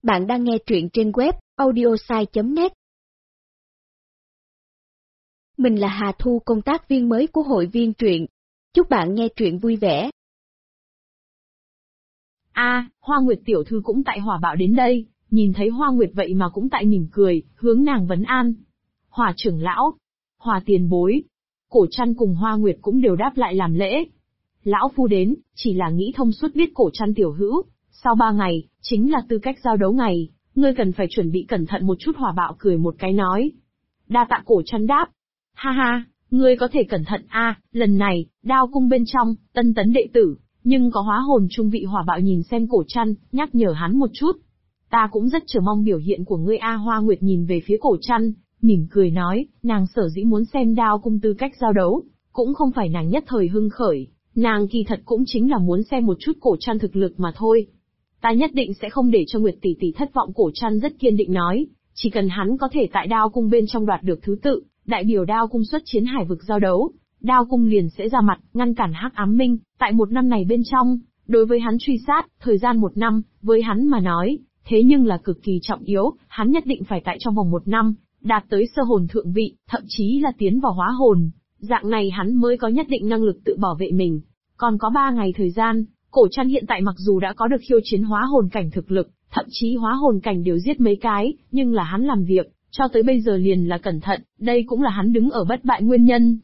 Bạn đang nghe truyện trên web audiosai.net. Mình là Hà Thu, công tác viên mới của hội viên truyện. Chúc bạn nghe truyện vui vẻ. Hoa Nguyệt tiểu thư cũng tại Hỏa Bạo đến đây, nhìn thấy Hoa Nguyệt vậy mà cũng tại mỉm cười, hướng nàng vấn an. Hỏa trưởng lão, Hỏa tiền bối. Cổ Trăn cùng Hoa Nguyệt cũng đều đáp lại làm lễ. Lão phu đến, chỉ là nghĩ thông suốt biết Cổ Trăn tiểu hữu, sau 3 ngày, chính là tư cách giao đấu ngày, ngươi cần phải chuẩn bị cẩn thận một chút. Hỏa Bạo cười một cái nói. Đa tạ. Cổ Trăn đáp. Ha ha, ngươi có thể cẩn thận lần này, Đao cung bên trong, tân tấn đệ tử, nhưng có hóa hồn trung vị. Hỏa Bạo nhìn xem Cổ Trăn, nhắc nhở hắn một chút. Ta cũng rất chờ mong biểu hiện của ngươi. Hoa Nguyệt nhìn về phía Cổ Trăn, mỉm cười nói, nàng sở dĩ muốn xem Đao cung tư cách giao đấu, cũng không phải nàng nhất thời hưng khởi, nàng kỳ thật cũng chính là muốn xem một chút Cổ Trăn thực lực mà thôi. Ta nhất định sẽ không để cho Nguyệt tỷ tỷ thất vọng. Cổ Trăn rất kiên định nói, chỉ cần hắn có thể tại Đao cung bên trong đoạt được thứ tự, đại biểu Đao cung xuất chiến hải vực giao đấu, Đao cung liền sẽ ra mặt, ngăn cản Hắc Ám Minh. Tại 1 năm này bên trong, đối với hắn truy sát, thời gian 1 năm, với hắn mà nói, thế nhưng là cực kỳ trọng yếu, hắn nhất định phải tại trong vòng 1 năm, đạt tới sơ hồn thượng vị, thậm chí là tiến vào hóa hồn, dạng này hắn mới có nhất định năng lực tự bảo vệ mình. Còn có 3 ngày thời gian, Cổ Trăn hiện tại mặc dù đã có được khiêu chiến hóa hồn cảnh thực lực, thậm chí hóa hồn cảnh đều giết mấy cái, nhưng là hắn làm việc, cho tới bây giờ liền là cẩn thận, đây cũng là hắn đứng ở bất bại nguyên nhân.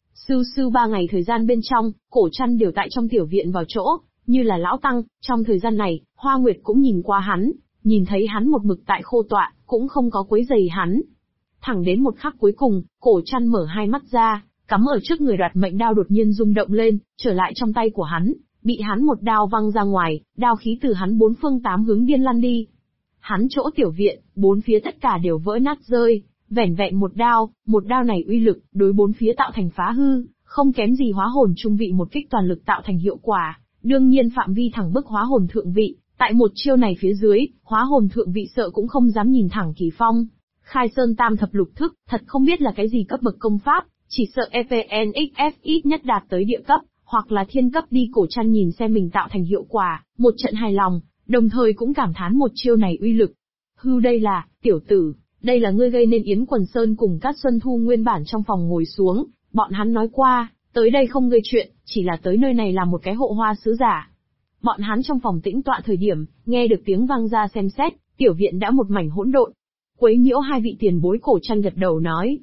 Sưu 3 ngày thời gian bên trong, Cổ Trăn đều tại trong tiểu viện vào chỗ, như là lão tăng. Trong thời gian này, Hoa Nguyệt cũng nhìn qua hắn, nhìn thấy hắn một mực tại khô tọa, cũng không có quấy rầy hắn. Thẳng đến một khắc cuối cùng, Cổ Trăn mở hai mắt ra, cắm ở trước người đoạt mệnh đao đột nhiên rung động lên, trở lại trong tay của hắn, bị hắn một đao văng ra ngoài, đao khí từ hắn 4 phương 8 hướng điên lăn đi. Hắn chỗ tiểu viện, 4 phía tất cả đều vỡ nát rơi, vẻn vẹn một đao này uy lực, đối 4 phía tạo thành phá hư, không kém gì hóa hồn trung vị một kích toàn lực tạo thành hiệu quả, đương nhiên phạm vi thẳng bức hóa hồn thượng vị, tại một chiêu này phía dưới, hóa hồn thượng vị sợ cũng không dám nhìn thẳng Kỳ Phong. Khai Sơn Tam Thập Lục Thức, thật không biết là cái gì cấp bậc công pháp, chỉ sợ EPNXF ít nhất đạt tới địa cấp, hoặc là thiên cấp đi. Cổ Trăn nhìn xem mình tạo thành hiệu quả, một trận hài lòng, đồng thời cũng cảm thán một chiêu này uy lực. Đây là, tiểu tử, đây là ngươi gây nên. Yến Quần Sơn cùng Cát Xuân Thu nguyên bản trong phòng ngồi xuống, bọn hắn nói qua, tới đây không gây chuyện, chỉ là tới nơi này làm một cái hộ hoa sứ giả. Bọn hắn trong phòng tĩnh tọa thời điểm, nghe được tiếng vang ra xem xét, tiểu viện đã một mảnh hỗn độn. Quấy nhiễu hai vị tiền bối. Cổ Trăn gật đầu nói.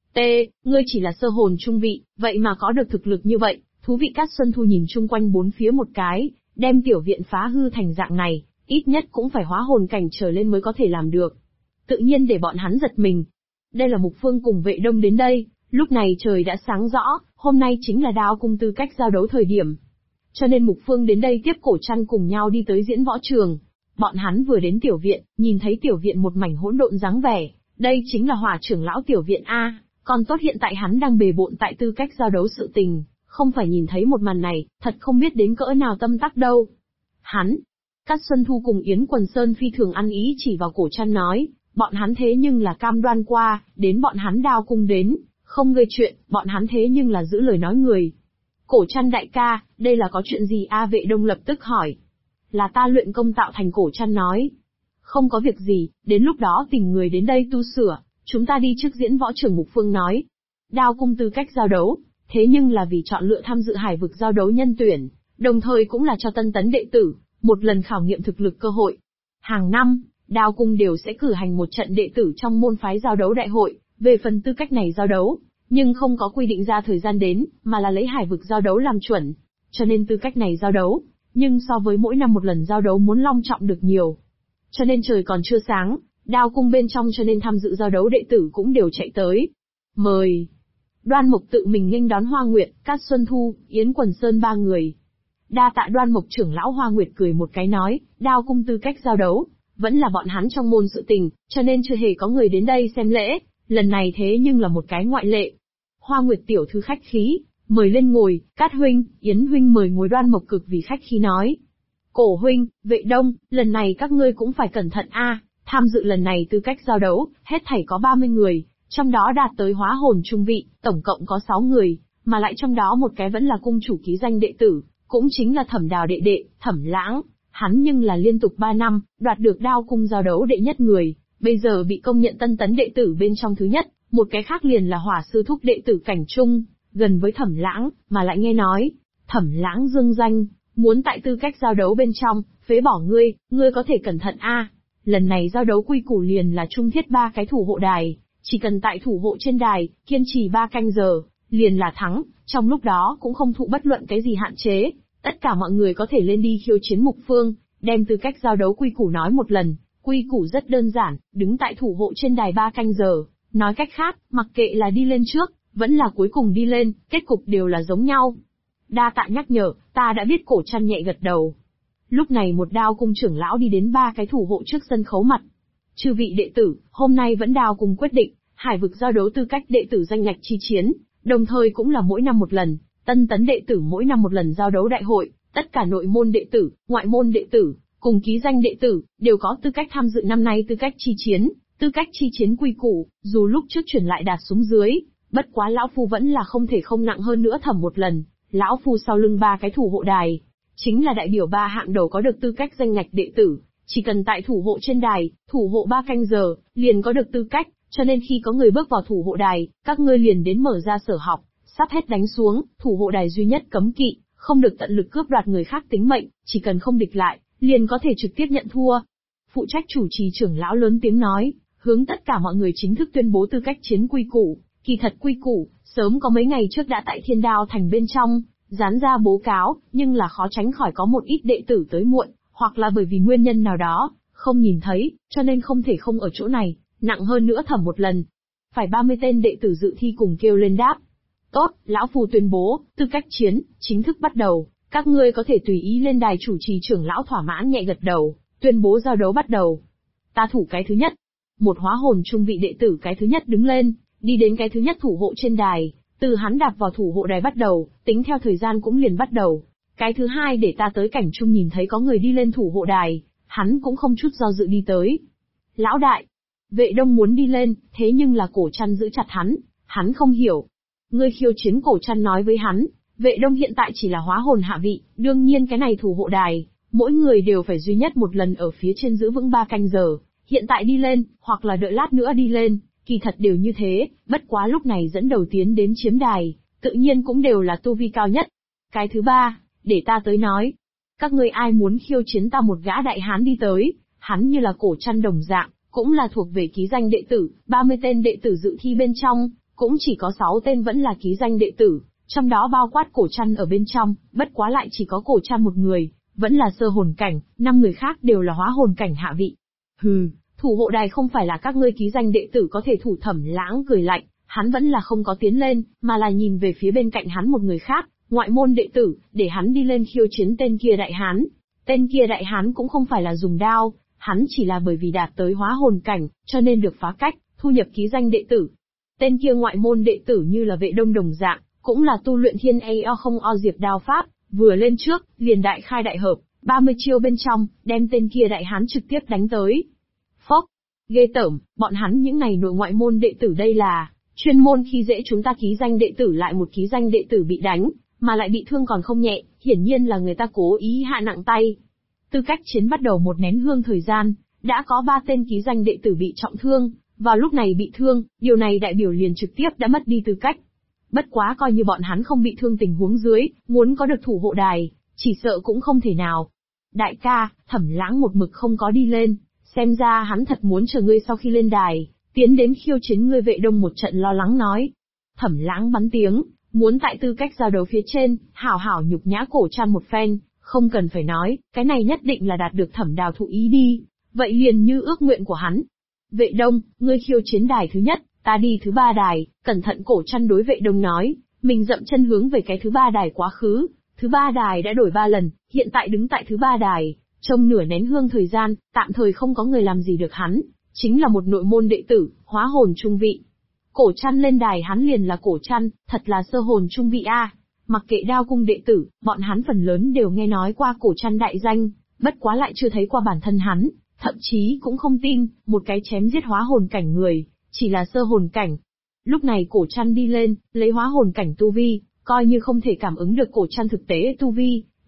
Ngươi chỉ là sơ hồn trung vị, vậy mà có được thực lực như vậy, thú vị. Cát Xuân Thu nhìn chung quanh 4 phía một cái, đem tiểu viện phá hư thành dạng này, ít nhất cũng phải hóa hồn cảnh trở lên mới có thể làm được. Tự nhiên để bọn hắn giật mình. Đây là Mục Phương cùng Vệ Đông đến đây, lúc này trời đã sáng rõ, hôm nay chính là Đao cung tư cách giao đấu thời điểm. Cho nên Mục Phương đến đây tiếp Cổ Trăn cùng nhau đi tới diễn võ trường. Bọn hắn vừa đến tiểu viện, nhìn thấy tiểu viện một mảnh hỗn độn dáng vẻ, đây chính là Hỏa trưởng lão tiểu viện còn tốt hiện tại hắn đang bề bộn tại tư cách giao đấu sự tình, không phải nhìn thấy một màn này, thật không biết đến cỡ nào tâm tắc đâu. Cát Xuân Thu cùng Yến Quần Sơn phi thường ăn ý chỉ vào Cổ Trăn nói, bọn hắn thế nhưng là cam đoan qua, đến bọn hắn Đao cung đến, không gây chuyện, bọn hắn thế nhưng là giữ lời nói người. Cổ Trăn đại ca, đây là có chuyện gì? Vệ Đông lập tức hỏi. Là ta luyện công tạo thành. Cổ Trăn nói. Không có việc gì, đến lúc đó tìm người đến đây tu sửa, chúng ta đi trước diễn võ trường. Mục Phương nói. Đao cung tư cách giao đấu, thế nhưng là vì chọn lựa tham dự hải vực giao đấu nhân tuyển, đồng thời cũng là cho tân tấn đệ tử một lần khảo nghiệm thực lực cơ hội. Hàng năm, Đao cung đều sẽ cử hành một trận đệ tử trong môn phái giao đấu đại hội, về phần tư cách này giao đấu, nhưng không có quy định ra thời gian đến, mà là lấy hải vực giao đấu làm chuẩn. Cho nên tư cách này giao đấu, nhưng so với mỗi năm một lần giao đấu muốn long trọng được nhiều. Cho nên trời còn chưa sáng, Đao cung bên trong cho nên tham dự giao đấu đệ tử cũng đều chạy tới. Mời. Đoan Mộc tự mình nghênh đón Hoa Nguyệt, Cát Xuân Thu, Yến Quần Sơn 3 người. Đa tạ Đoan Mộc trưởng lão. Hoa Nguyệt cười một cái nói, Đao cung tư cách giao đấu, vẫn là bọn hắn trong môn sự tình, cho nên chưa hề có người đến đây xem lễ, lần này thế nhưng là một cái ngoại lệ. Hoa Nguyệt tiểu thư khách khí, mời lên ngồi. Cát huynh, Yến huynh mời ngồi. Đoan Mộc cực vì khách khí nói. Cổ huynh, Vệ Đông, lần này các ngươi cũng phải cẩn thận tham dự lần này tư cách giao đấu, hết thảy có 30 người, trong đó đạt tới hóa hồn trung vị, tổng cộng có 6 người, mà lại trong đó một cái vẫn là cung chủ ký danh đệ tử, cũng chính là Thẩm Đào đệ đệ, Thẩm Lãng. Hắn nhưng là liên tục 3 năm, đoạt được đao cung giao đấu đệ nhất người, bây giờ bị công nhận tân tấn đệ tử bên trong thứ nhất, một cái khác liền là hỏa sư thúc đệ tử cảnh trung, gần với Thẩm Lãng, mà lại nghe nói, Thẩm Lãng dương danh, muốn tại tư cách giao đấu bên trong, phế bỏ ngươi có thể cẩn thận a. Lần này giao đấu quy củ liền là trung thiết 3 cái thủ hộ đài, chỉ cần tại thủ hộ trên đài, kiên trì 3 canh giờ, liền là thắng, trong lúc đó cũng không thụ bất luận cái gì hạn chế, tất cả mọi người có thể lên đi khiêu chiến mục phương, đem tư cách giao đấu quy củ nói một lần, quy củ rất đơn giản, đứng tại thủ hộ trên đài 3 canh giờ, nói cách khác, mặc kệ là đi lên trước, vẫn là cuối cùng đi lên, kết cục đều là giống nhau. Đa tạ nhắc nhở, ta đã biết. Cổ Trăn nhẹ gật đầu. Lúc này một đao cung trưởng lão đi đến 3 cái thủ hộ trước sân khấu mặt. Chư vị đệ tử, hôm nay vẫn đao cung quyết định, hải vực giao đấu tư cách đệ tử danh ngạch chi chiến, đồng thời cũng là mỗi năm một lần, tân tấn đệ tử mỗi năm một lần giao đấu đại hội, tất cả nội môn đệ tử, ngoại môn đệ tử, cùng ký danh đệ tử, đều có tư cách tham dự năm nay tư cách chi chiến. Tư cách chi chiến quy củ, dù lúc trước chuyển lại đạt xuống dưới, bất quá lão phu vẫn là không thể không nặng hơn nữa thẩm một lần. Lão phu sau lưng 3 cái thủ hộ đài, chính là đại biểu 3 hạng đầu có được tư cách danh ngạch đệ tử, chỉ cần tại thủ hộ trên đài, thủ hộ 3 canh giờ, liền có được tư cách, cho nên khi có người bước vào thủ hộ đài, các ngươi liền đến mở ra sở học, sắp hết đánh xuống, thủ hộ đài duy nhất cấm kỵ, không được tận lực cướp đoạt người khác tính mệnh, chỉ cần không địch lại, liền có thể trực tiếp nhận thua. Phụ trách chủ trì trưởng lão lớn tiếng nói, hướng tất cả mọi người chính thức tuyên bố tư cách chiến quy củ. Kỳ thật quy củ, sớm có mấy ngày trước đã tại Thiên Đao Thành bên trong, dán ra bố cáo, nhưng là khó tránh khỏi có một ít đệ tử tới muộn, hoặc là bởi vì nguyên nhân nào đó, không nhìn thấy, cho nên không thể không ở chỗ này, nặng hơn nữa thẩm một lần. Phải 30 tên đệ tử dự thi cùng kêu lên đáp. Tốt, lão phu tuyên bố, tư cách chiến, chính thức bắt đầu, các ngươi có thể tùy ý lên đài. Chủ trì trưởng lão thỏa mãn nhẹ gật đầu, tuyên bố giao đấu bắt đầu. Ta thủ cái thứ nhất. Một hóa hồn trung vị đệ tử cái thứ nhất đứng lên, đi đến cái thứ nhất thủ hộ trên đài, từ hắn đạp vào thủ hộ đài bắt đầu, tính theo thời gian cũng liền bắt đầu. Cái thứ hai để ta tới cảnh trung nhìn thấy có người đi lên thủ hộ đài, hắn cũng không chút do dự đi tới. Lão đại, Vệ Đông muốn đi lên, thế nhưng là Cổ Trăn giữ chặt hắn không hiểu. Ngươi khiêu chiến. Cổ Trăn nói với hắn, Vệ Đông hiện tại chỉ là hóa hồn hạ vị, đương nhiên cái này thủ hộ đài, mỗi người đều phải duy nhất một lần ở phía trên giữ vững 3 canh giờ, hiện tại đi lên, hoặc là đợi lát nữa đi lên. Kỳ thật đều như thế, bất quá lúc này dẫn đầu tiến đến chiếm đài, tự nhiên cũng đều là tu vi cao nhất. Cái thứ ba, để ta tới nói. Các ngươi ai muốn khiêu chiến ta? Một gã đại hán đi tới, hắn như là Cổ Trăn đồng dạng, cũng là thuộc về ký danh đệ tử, 30 tên đệ tử dự thi bên trong, cũng chỉ có 6 tên vẫn là ký danh đệ tử, trong đó bao quát Cổ Trăn ở bên trong, bất quá lại chỉ có Cổ Trăn một người, vẫn là sơ hồn cảnh, 5 người khác đều là hóa hồn cảnh hạ vị. Hừ. Thủ hộ đài không phải là các ngươi ký danh đệ tử có thể thủ. Thẩm Lãng cười lạnh, hắn vẫn là không có tiến lên, mà là nhìn về phía bên cạnh hắn một người khác, ngoại môn đệ tử, để hắn đi lên khiêu chiến tên kia đại hán. Tên kia đại hán cũng không phải là dùng đao, hắn chỉ là bởi vì đạt tới hóa hồn cảnh, cho nên được phá cách, thu nhập ký danh đệ tử. Tên kia ngoại môn đệ tử như là Vệ Đông đồng dạng, cũng là tu luyện Thiên Ao không o diệp đao pháp, vừa lên trước, liền đại khai đại hợp, 30 chiêu bên trong, đem tên kia đại hán trực tiếp đánh tới. Phốc, ghê tởm, bọn hắn những này nội ngoại môn đệ tử đây là chuyên môn khi dễ chúng ta ký danh đệ tử. Lại một ký danh đệ tử bị đánh, mà lại bị thương còn không nhẹ, hiển nhiên là người ta cố ý hạ nặng tay. Tư cách chiến bắt đầu một nén hương thời gian, đã có 3 tên ký danh đệ tử bị trọng thương, vào lúc này bị thương, điều này đại biểu liền trực tiếp đã mất đi tư cách. Bất quá coi như bọn hắn không bị thương tình huống dưới, muốn có được thủ hộ đài, chỉ sợ cũng không thể nào. Đại ca, Thẩm Lãng một mực không có đi lên. Xem ra hắn thật muốn chờ ngươi sau khi lên đài, tiến đến khiêu chiến ngươi. Vệ Đông một trận lo lắng nói. Thẩm Lãng bắn tiếng, muốn tại tư cách giao đấu phía trên, hảo hảo nhục nhã Cổ Trăn một phen, không cần phải nói, cái này nhất định là đạt được Thẩm Đào thụ ý đi, vậy liền như ước nguyện của hắn. Vệ Đông, ngươi khiêu chiến đài thứ nhất, ta đi thứ 3 đài. Cẩn thận. Cổ Trăn đối Vệ Đông nói, mình dậm chân hướng về cái thứ 3 đài quá khứ. Thứ 3 đài đã đổi 3 lần, hiện tại đứng tại thứ 3 đài. Trong nửa nén hương thời gian, tạm thời không có người làm gì được hắn, chính là một nội môn đệ tử, hóa hồn trung vị. Cổ Trăn lên đài hắn liền là Cổ Trăn, thật là sơ hồn trung vị a. Mặc kệ đao cung đệ tử, bọn hắn phần lớn đều nghe nói qua Cổ Trăn đại danh, bất quá lại chưa thấy qua bản thân hắn, thậm chí cũng không tin, một cái chém giết hóa hồn cảnh người, chỉ là sơ hồn cảnh. Lúc này Cổ Trăn đi lên, lấy hóa hồn cảnh tu vi, coi như không thể cảm ứng được Cổ Trăn thực tế tu vi,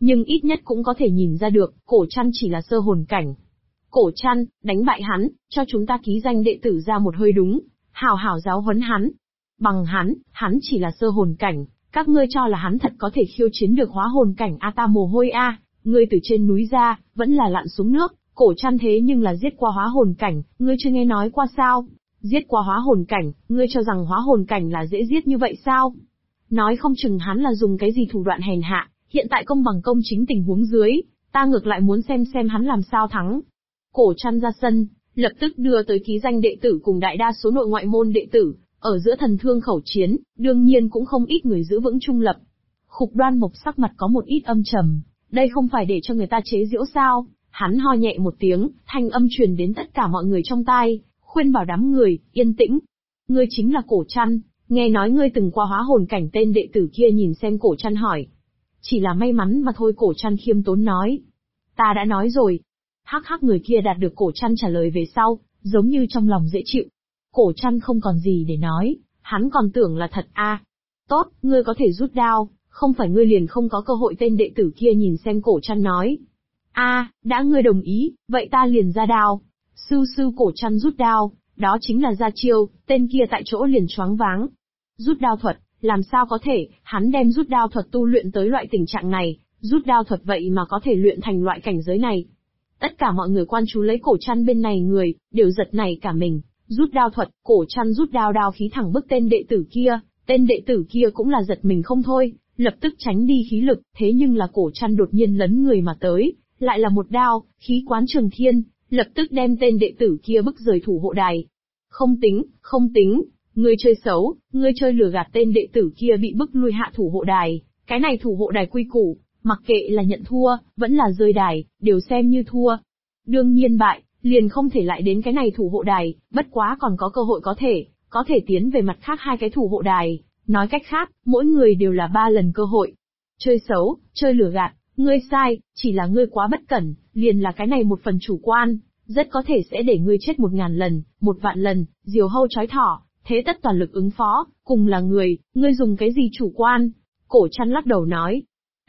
nhưng ít nhất cũng có thể nhìn ra được, Cổ Trăn chỉ là sơ hồn cảnh. Cổ Trăn, đánh bại hắn, cho chúng ta ký danh đệ tử ra một hơi đúng, hảo hảo giáo huấn hắn. Bằng hắn chỉ là sơ hồn cảnh, các ngươi cho là hắn thật có thể khiêu chiến được hóa hồn cảnh a? Ta mồ hôi a, ngươi từ trên núi ra, vẫn là lặn xuống nước, Cổ Trăn thế nhưng là giết qua hóa hồn cảnh, ngươi chưa nghe nói qua sao? Giết qua hóa hồn cảnh, ngươi cho rằng hóa hồn cảnh là dễ giết như vậy sao? Nói không chừng hắn là dùng cái gì thủ đoạn hèn hạ, hiện tại công bằng công chính tình huống dưới, ta ngược lại muốn xem hắn làm sao thắng. Cổ Trăn ra sân, lập tức đưa tới ký danh đệ tử cùng đại đa số nội ngoại môn đệ tử, ở giữa thần thương khẩu chiến, đương nhiên cũng không ít người giữ vững trung lập. Khục Đoan Mộc sắc mặt có một ít âm trầm, đây không phải để cho người ta chế giễu sao? Hắn ho nhẹ một tiếng, thanh âm truyền đến tất cả mọi người trong tai, khuyên bảo đám người, yên tĩnh. Ngươi chính là Cổ Trăn, nghe nói ngươi từng qua hóa hồn cảnh. Tên đệ tử kia nhìn xem Cổ Trăn hỏi. Chỉ là may mắn mà thôi, Cổ Trăn khiêm tốn nói. Ta đã nói rồi. Hắc hắc, người kia đạt được Cổ Trăn trả lời về sau, giống như trong lòng dễ chịu. Cổ Trăn không còn gì để nói, hắn còn tưởng là thật a. Tốt, ngươi có thể rút đao, không phải ngươi liền không có cơ hội. Tên đệ tử kia nhìn xem Cổ Trăn nói. Đã ngươi đồng ý, vậy ta liền ra đao. Sư Cổ Trăn rút đao, đó chính là ra chiêu, tên kia tại chỗ liền choáng váng. Rút đao thuật, làm sao có thể, hắn đem rút đao thuật tu luyện tới loại tình trạng này, rút đao thuật vậy mà có thể luyện thành loại cảnh giới này. Tất cả mọi người quan chú lấy Cổ Trăn bên này người, đều giật nảy cả mình. Rút đao thuật, Cổ Trăn rút đao khí thẳng bức tên đệ tử kia cũng là giật mình không thôi, lập tức tránh đi khí lực, thế nhưng là Cổ Trăn đột nhiên lấn người mà tới, lại là một đao, khí quán trường thiên, lập tức đem tên đệ tử kia bức rời thủ hộ đài. Không tính, ngươi chơi xấu, ngươi chơi lừa gạt. Tên đệ tử kia bị bức lui hạ thủ hộ đài, cái này thủ hộ đài quy củ, mặc kệ là nhận thua, vẫn là rơi đài, đều xem như thua. Đương nhiên bại, liền không thể lại đến cái này thủ hộ đài, bất quá còn có cơ hội có thể tiến về mặt khác hai cái thủ hộ đài, nói cách khác, mỗi người đều là 3 lần cơ hội. Chơi xấu, chơi lừa gạt, ngươi sai, chỉ là ngươi quá bất cẩn, liền là cái này một phần chủ quan, rất có thể sẽ để ngươi chết 1000 lần, 1 vạn lần, diều hâu chói thỏ, thế tất toàn lực ứng phó, cùng là người, ngươi dùng cái gì chủ quan? Cổ Trăn lắc đầu nói.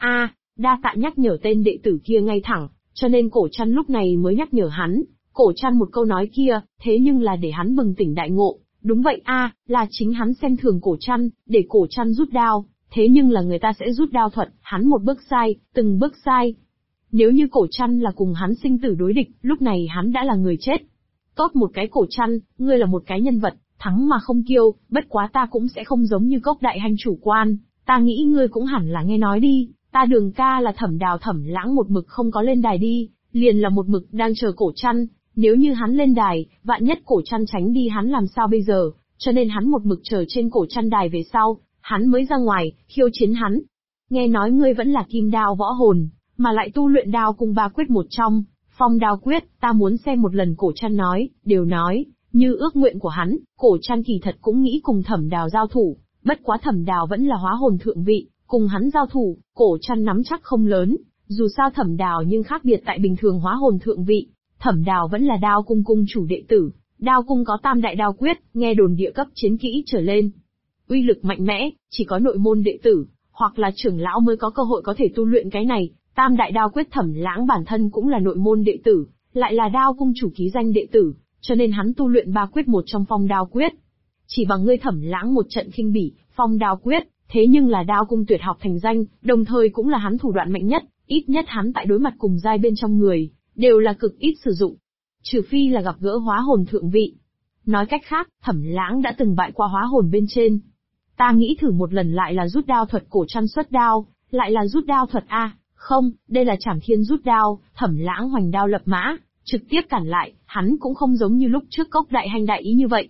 Đa tạ nhắc nhở. Tên đệ tử kia ngay thẳng, cho nên Cổ Trăn lúc này mới nhắc nhở hắn. Cổ Trăn một câu nói kia, thế nhưng là để hắn bừng tỉnh đại ngộ. Đúng vậy là chính hắn xem thường Cổ Trăn, để Cổ Trăn rút đao, thế nhưng là người ta sẽ rút đao thuật, hắn một bước sai, từng bước sai. Nếu như Cổ Trăn là cùng hắn sinh tử đối địch, lúc này hắn đã là người chết. Tốt một cái Cổ Trăn, ngươi là một cái nhân vật, thắng mà không kiêu, bất quá ta cũng sẽ không giống như Cốc đại hành chủ quan, ta nghĩ ngươi cũng hẳn là nghe nói đi, ta Đường ca là Thẩm Đào Thẩm Lãng một mực không có lên đài đi, liền là một mực đang chờ Cổ Trăn, nếu như hắn lên đài, vạn nhất Cổ Trăn tránh đi hắn làm sao bây giờ, cho nên hắn một mực chờ trên Cổ Trăn đài về sau, hắn mới ra ngoài, khiêu chiến hắn. Nghe nói ngươi vẫn là kim đao võ hồn, mà lại tu luyện đao cung 3 quyết một trong, Phong Đao Quyết, ta muốn xem một lần. Cổ Trăn nói, như ước nguyện của hắn, Cổ Trăn kỳ thật cũng nghĩ cùng Thẩm Đào giao thủ, bất quá Thẩm Đào vẫn là hóa hồn thượng vị, cùng hắn giao thủ, Cổ Trăn nắm chắc không lớn, dù sao Thẩm Đào nhưng khác biệt tại bình thường hóa hồn thượng vị, Thẩm Đào vẫn là đao cung cung chủ đệ tử, đao cung có tam đại đao quyết, nghe đồn địa cấp chiến kỹ trở lên. Uy lực mạnh mẽ, chỉ có nội môn đệ tử, hoặc là trưởng lão mới có cơ hội có thể tu luyện cái này. Tam đại đao quyết Thẩm Lãng bản thân cũng là nội môn đệ tử, lại là đao cung chủ ký danh đệ tử, cho nên hắn tu luyện 3 quyết một trong Phong Đao Quyết. Chỉ bằng ngươi Thẩm Lãng một trận khinh bỉ, Phong Đao Quyết, thế nhưng là đao cung tuyệt học thành danh, đồng thời cũng là hắn thủ đoạn mạnh nhất, ít nhất hắn tại đối mặt cùng giai bên trong người, đều là cực ít sử dụng. Trừ phi là gặp gỡ hóa hồn thượng vị. Nói cách khác, Thẩm Lãng đã từng bại qua hóa hồn bên trên. Ta nghĩ thử một lần lại là rút đao thuật. Cổ Trăn xuất đao, lại là rút đao thuật không, đây là Trảm Thiên rút đao. Thẩm Lãng hoành đao lập mã, trực tiếp cản lại, hắn cũng không giống như lúc trước Cốc đại hành đại ý như vậy.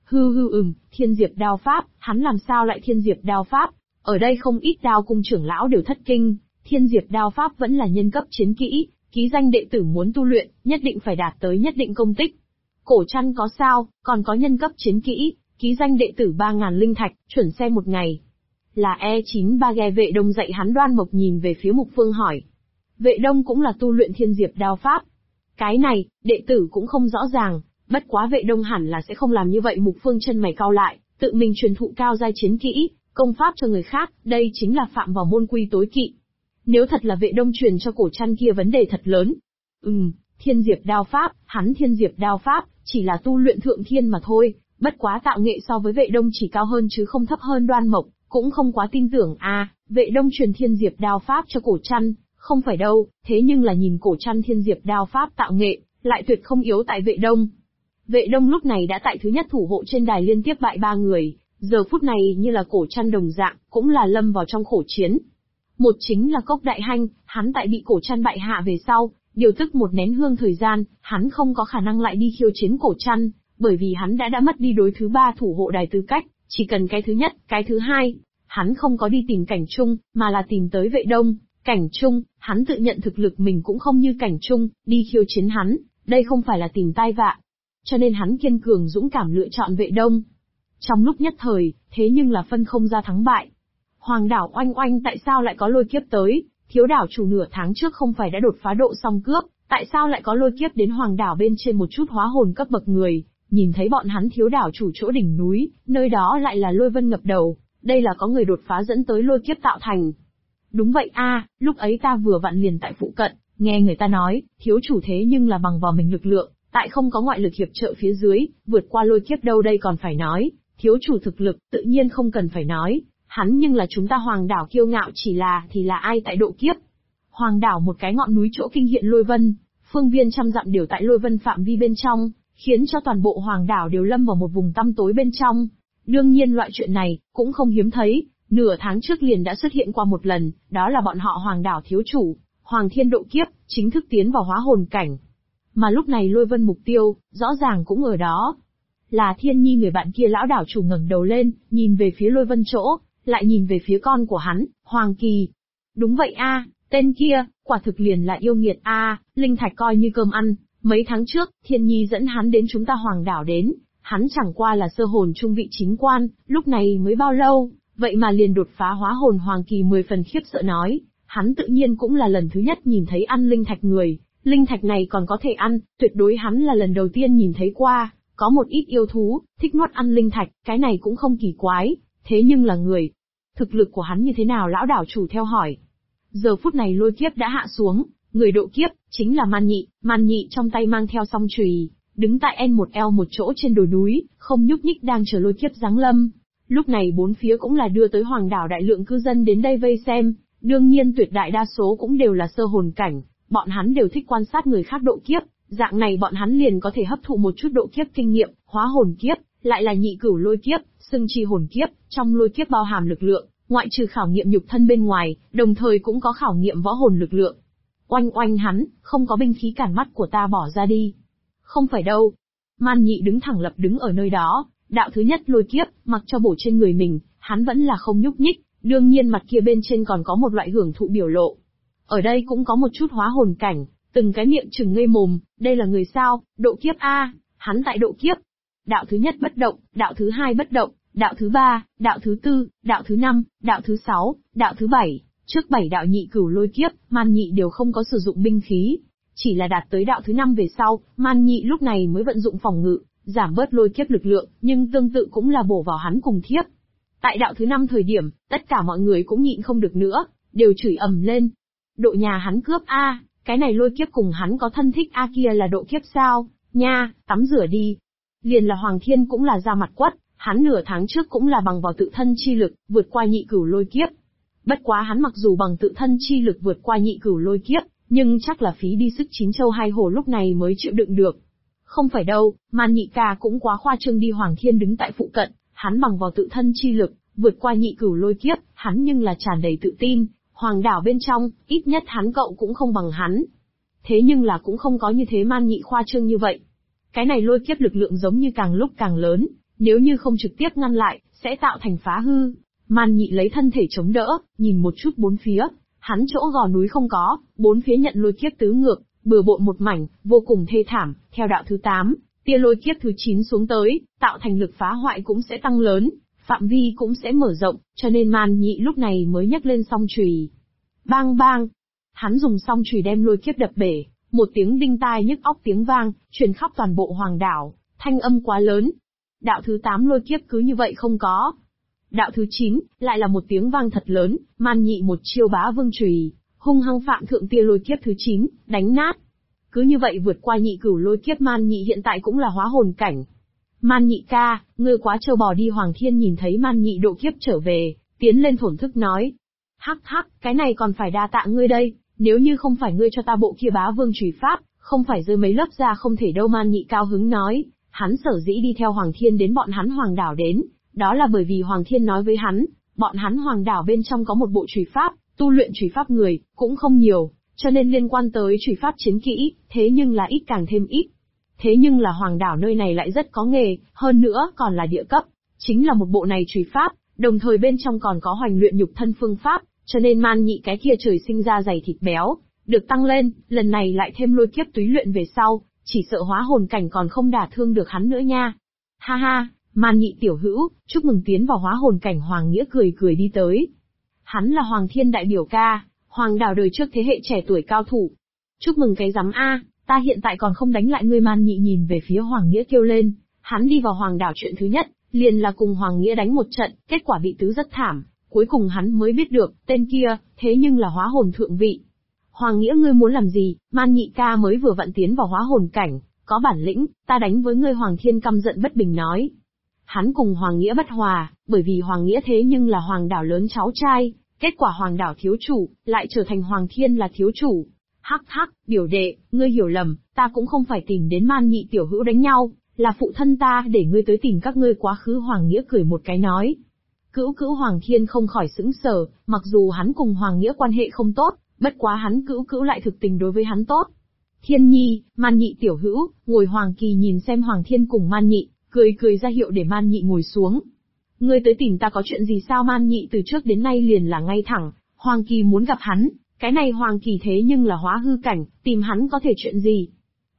Thiên diệp đao pháp, hắn làm sao lại thiên diệp đao pháp? Ở đây không ít đao cung trưởng lão đều thất kinh, thiên diệp đao pháp vẫn là nhân cấp chiến kỹ, ký danh đệ tử muốn tu luyện, nhất định phải đạt tới nhất định công tích. Cổ Trăn có sao, còn có nhân cấp chiến kỹ, ký danh đệ tử 3.000 linh thạch, chuẩn xe 1 ngày. Là E93 ghe Vệ Đông dạy hắn. Đoan Mộc nhìn về phía Mục Phương hỏi. Vệ Đông cũng là tu luyện thiên diệp đao pháp. Cái này, đệ tử cũng không rõ ràng, bất quá Vệ Đông hẳn là sẽ không làm như vậy. Mục Phương chân mày cau lại, tự mình truyền thụ cao giai chiến kỹ, công pháp cho người khác, đây chính là phạm vào môn quy tối kỵ. Nếu thật là Vệ Đông truyền cho cổ trăn kia vấn đề thật lớn. Thiên diệp đao pháp, hắn thiên diệp đao pháp, chỉ là tu luyện thượng thiên mà thôi, bất quá tạo nghệ so với Vệ Đông chỉ cao hơn chứ không thấp hơn Đoan Mộc, cũng không quá tin tưởng Vệ Đông truyền thiên diệp đao pháp cho cổ trăn, không phải đâu, thế nhưng là nhìn cổ trăn thiên diệp đao pháp tạo nghệ, lại tuyệt không yếu tại Vệ Đông. Vệ Đông lúc này đã tại thứ nhất thủ hộ trên đài liên tiếp bại 3 người, giờ phút này như là cổ trăn đồng dạng, cũng là lâm vào trong khổ chiến. Một chính là Cốc Đại Hanh, hắn tại bị cổ trăn bại hạ về sau, điều tức một nén hương thời gian, hắn không có khả năng lại đi khiêu chiến cổ trăn, bởi vì hắn đã mất đi đối thứ 3 thủ hộ đài tư cách, chỉ cần cái thứ nhất, cái thứ hai, hắn không có đi tìm Cảnh Trung, mà là tìm tới Vệ Đông. Cảnh Trung, hắn tự nhận thực lực mình cũng không như Cảnh Trung, đi khiêu chiến hắn, đây không phải là tìm tai vạ. Cho nên hắn kiên cường dũng cảm lựa chọn Vệ Đông. Trong lúc nhất thời, thế nhưng là phân không ra thắng bại. Hoàng đảo Oanh Oanh tại sao lại có lôi kiếp tới, thiếu đảo chủ nửa tháng trước không phải đã đột phá độ song cướp, tại sao lại có lôi kiếp đến hoàng đảo bên trên một chút hóa hồn cấp bậc người, nhìn thấy bọn hắn thiếu đảo chủ chỗ đỉnh núi, nơi đó lại là lôi vân ngập đầu, đây là có người đột phá dẫn tới lôi kiếp tạo thành. Đúng vậy lúc ấy ta vừa vặn liền tại phụ cận, nghe người ta nói, thiếu chủ thế nhưng là bằng vào mình lực lượng, tại không có ngoại lực hiệp trợ phía dưới, vượt qua lôi kiếp đâu đây còn phải nói, thiếu chủ thực lực, tự nhiên không cần phải nói, hắn nhưng là chúng ta hoàng đảo kiêu ngạo chỉ là thì là ai tại độ kiếp. Hoàng đảo một cái ngọn núi chỗ kinh hiện lôi vân, phương viên trăm dặm đều tại lôi vân phạm vi bên trong, khiến cho toàn bộ hoàng đảo đều lâm vào một vùng tăm tối bên trong. Đương nhiên loại chuyện này, cũng không hiếm thấy, nửa tháng trước liền đã xuất hiện qua một lần, đó là bọn họ hoàng đảo thiếu chủ, Hoàng Thiên độ kiếp, chính thức tiến vào hóa hồn cảnh. Mà lúc này lôi vân mục tiêu, rõ ràng cũng ở đó. Là Thiên Nhi người bạn kia lão đảo chủ ngẩng đầu lên, nhìn về phía lôi vân chỗ, lại nhìn về phía con của hắn, Hoàng Kỳ. Đúng vậy tên kia, quả thực liền là yêu nghiệt linh thạch coi như cơm ăn, mấy tháng trước, Thiên Nhi dẫn hắn đến chúng ta hoàng đảo đến, hắn chẳng qua là sơ hồn trung vị chính quan, lúc này mới bao lâu, vậy mà liền đột phá hóa hồn. Hoàng Kỳ 10 phần khiếp sợ nói, hắn tự nhiên cũng là lần thứ nhất nhìn thấy ăn linh thạch người, linh thạch này còn có thể ăn, tuyệt đối hắn là lần đầu tiên nhìn thấy qua, có một ít yêu thú, thích nuốt ăn linh thạch, cái này cũng không kỳ quái, thế nhưng là người. Thực lực của hắn như thế nào lão đảo chủ theo hỏi. Giờ phút này lôi kiếp đã hạ xuống, người độ kiếp, chính là Man Nhị trong tay mang theo song chùy, đứng tại N1L một chỗ trên đồi núi, không nhúc nhích đang chờ lôi kiếp giáng lâm. Lúc này bốn phía cũng là đưa tới hoàng đảo đại lượng cư dân đến đây vây xem, đương nhiên tuyệt đại đa số cũng đều là sơ hồn cảnh, bọn hắn đều thích quan sát người khác độ kiếp, dạng này bọn hắn liền có thể hấp thụ một chút độ kiếp kinh nghiệm, hóa hồn kiếp, lại là nhị cửu lôi kiếp, xưng chi hồn kiếp, trong lôi kiếp bao hàm lực lượng, ngoại trừ khảo nghiệm nhục thân bên ngoài, đồng thời cũng có khảo nghiệm võ hồn lực lượng. Oanh oanh hắn, không có binh khí cản mắt của ta bỏ ra đi. Không phải đâu. Man Nhị đứng thẳng lập đứng ở nơi đó, đạo thứ nhất lôi kiếp, mặc cho bổ trên người mình, hắn vẫn là không nhúc nhích, đương nhiên mặt kia bên trên còn có một loại hưởng thụ biểu lộ. Ở đây cũng có một chút hóa hồn cảnh, từng cái miệng trừng ngây mồm, đây là người sao, độ kiếp hắn tại độ kiếp. Đạo thứ nhất bất động, đạo thứ hai bất động, đạo thứ ba, đạo thứ tư, đạo thứ năm, đạo thứ sáu, đạo thứ bảy, trước 7 đạo nhị cửu lôi kiếp, Man Nhị đều không có sử dụng binh khí. Chỉ là đạt tới đạo thứ 5 về sau, Man Nhị lúc này mới vận dụng phòng ngự, giảm bớt lôi kiếp lực lượng, nhưng tương tự cũng là bổ vào hắn cùng thiếp. Tại đạo thứ 5 thời điểm, tất cả mọi người cũng nhịn không được nữa, đều chửi ầm lên. Độ nhà hắn cướp cái này lôi kiếp cùng hắn có thân thích kia là độ kiếp sao, nha, tắm rửa đi. Liền là Hoàng Thiên cũng là ra mặt quất, hắn nửa tháng trước cũng là bằng vào tự thân chi lực, vượt qua nhị cửu lôi kiếp. Bất quá hắn mặc dù bằng tự thân chi lực vượt qua nhị cửu lôi kiếp, nhưng chắc là phí đi sức 9 châu 2 hổ lúc này mới chịu đựng được. Không phải đâu, Man Nhị ca cũng quá khoa trương đi. Hoàng Thiên đứng tại phụ cận, hắn bằng vào tự thân chi lực, vượt qua nhị cửu lôi kiếp, hắn nhưng là tràn đầy tự tin, hoàng đảo bên trong, ít nhất hắn cậu cũng không bằng hắn. Thế nhưng là cũng không có như thế Man Nhị khoa trương như vậy. Cái này lôi kiếp lực lượng giống như càng lúc càng lớn, nếu như không trực tiếp ngăn lại, sẽ tạo thành phá hư. Man Nhị lấy thân thể chống đỡ, nhìn một chút bốn phía, hắn chỗ gò núi không có, bốn phía nhận lôi kiếp tứ ngược, bừa bộn một mảnh, vô cùng thê thảm. Theo đạo thứ 8, tia lôi kiếp thứ 9 xuống tới, tạo thành lực phá hoại cũng sẽ tăng lớn, phạm vi cũng sẽ mở rộng, cho nên Man Nhị lúc này mới nhấc lên song chùy. Bang bang, hắn dùng song chùy đem lôi kiếp đập bể, một tiếng đinh tai nhức óc tiếng vang, truyền khắp toàn bộ hoàng đảo, thanh âm quá lớn. Đạo thứ 8 lôi kiếp cứ như vậy không có. Đạo thứ 9, lại là một tiếng vang thật lớn, Man Nhị một chiêu bá vương chùy, hung hăng phạm thượng tia lôi kiếp thứ 9, đánh nát. Cứ như vậy vượt qua nhị cửu lôi kiếp, Man Nhị hiện tại cũng là hóa hồn cảnh. Man Nhị ca, ngươi quá trâu bò đi. Hoàng Thiên nhìn thấy Man Nhị độ kiếp trở về, tiến lên thổn thức nói. Hắc hắc, cái này còn phải đa tạ ngươi đây, nếu như không phải ngươi cho ta bộ kia Bá Vương chùy pháp, không phải rơi mấy lớp ra không thể đâu. Man Nhị cao hứng nói, hắn sở dĩ đi theo Hoàng Thiên đến bọn hắn Hoàng đảo đến, đó là bởi vì Hoàng Thiên nói với hắn, bọn hắn Hoàng đảo bên trong có một bộ chùy pháp, tu luyện chùy pháp người, cũng không nhiều, cho nên liên quan tới chùy pháp chiến kỹ, thế nhưng là ít càng thêm ít. Thế nhưng là Hoàng đảo nơi này lại rất có nghề, hơn nữa còn là địa cấp, chính là một bộ này chùy pháp, đồng thời bên trong còn có hoành luyện nhục thân phương pháp, cho nên Man Nhị cái kia trời sinh ra dày thịt béo, được tăng lên, lần này lại thêm lôi kiếp túy luyện về sau, chỉ sợ hóa hồn cảnh còn không đả thương được hắn nữa nha. Ha ha, Man Nhị tiểu hữu, chúc mừng tiến vào hóa hồn cảnh. Hoàng Nghĩa cười cười đi tới. Hắn là Hoàng Thiên đại biểu ca, Hoàng đảo đời trước thế hệ trẻ tuổi cao thủ. Chúc mừng cái rắm a, ta hiện tại còn không đánh lại ngươi. Man Nhị nhìn về phía Hoàng Nghĩa kêu lên, hắn đi vào Hoàng đảo chuyện thứ nhất, liền là cùng Hoàng Nghĩa đánh một trận, kết quả bị tứ rất thảm, cuối cùng hắn mới biết được, tên kia, thế nhưng là hóa hồn thượng vị. Hoàng Nghĩa ngươi muốn làm gì? Man Nhị ca mới vừa vặn tiến vào hóa hồn cảnh, có bản lĩnh, ta đánh với ngươi. Hoàng Thiên căm giận bất bình nói. Hắn cùng Hoàng Nghĩa bất hòa, bởi vì Hoàng Nghĩa thế nhưng là Hoàng đảo lớn cháu trai, kết quả Hoàng đảo thiếu chủ, lại trở thành Hoàng Thiên là thiếu chủ. Hắc hắc, biểu đệ, ngươi hiểu lầm, ta cũng không phải tìm đến Man Nhị tiểu hữu đánh nhau, là phụ thân ta để ngươi tới tìm các ngươi quá khứ. Hoàng Nghĩa cười một cái nói. Cữu cữu. Hoàng Thiên không khỏi sững sờ, mặc dù hắn cùng Hoàng Nghĩa quan hệ không tốt, bất quá hắn cữu cữu lại thực tình đối với hắn tốt. Thiên Nhi, Man Nhị tiểu hữu, ngồi. Hoàng Kỳ nhìn xem Hoàng Thiên cùng Man Nhị, cười cười ra hiệu để Man Nhị ngồi xuống. Ngươi tới tìm ta có chuyện gì sao? Man Nhị từ trước đến nay liền là ngay thẳng, Hoàng Kỳ muốn gặp hắn, cái này Hoàng Kỳ thế nhưng là hóa hư cảnh, tìm hắn có thể chuyện gì?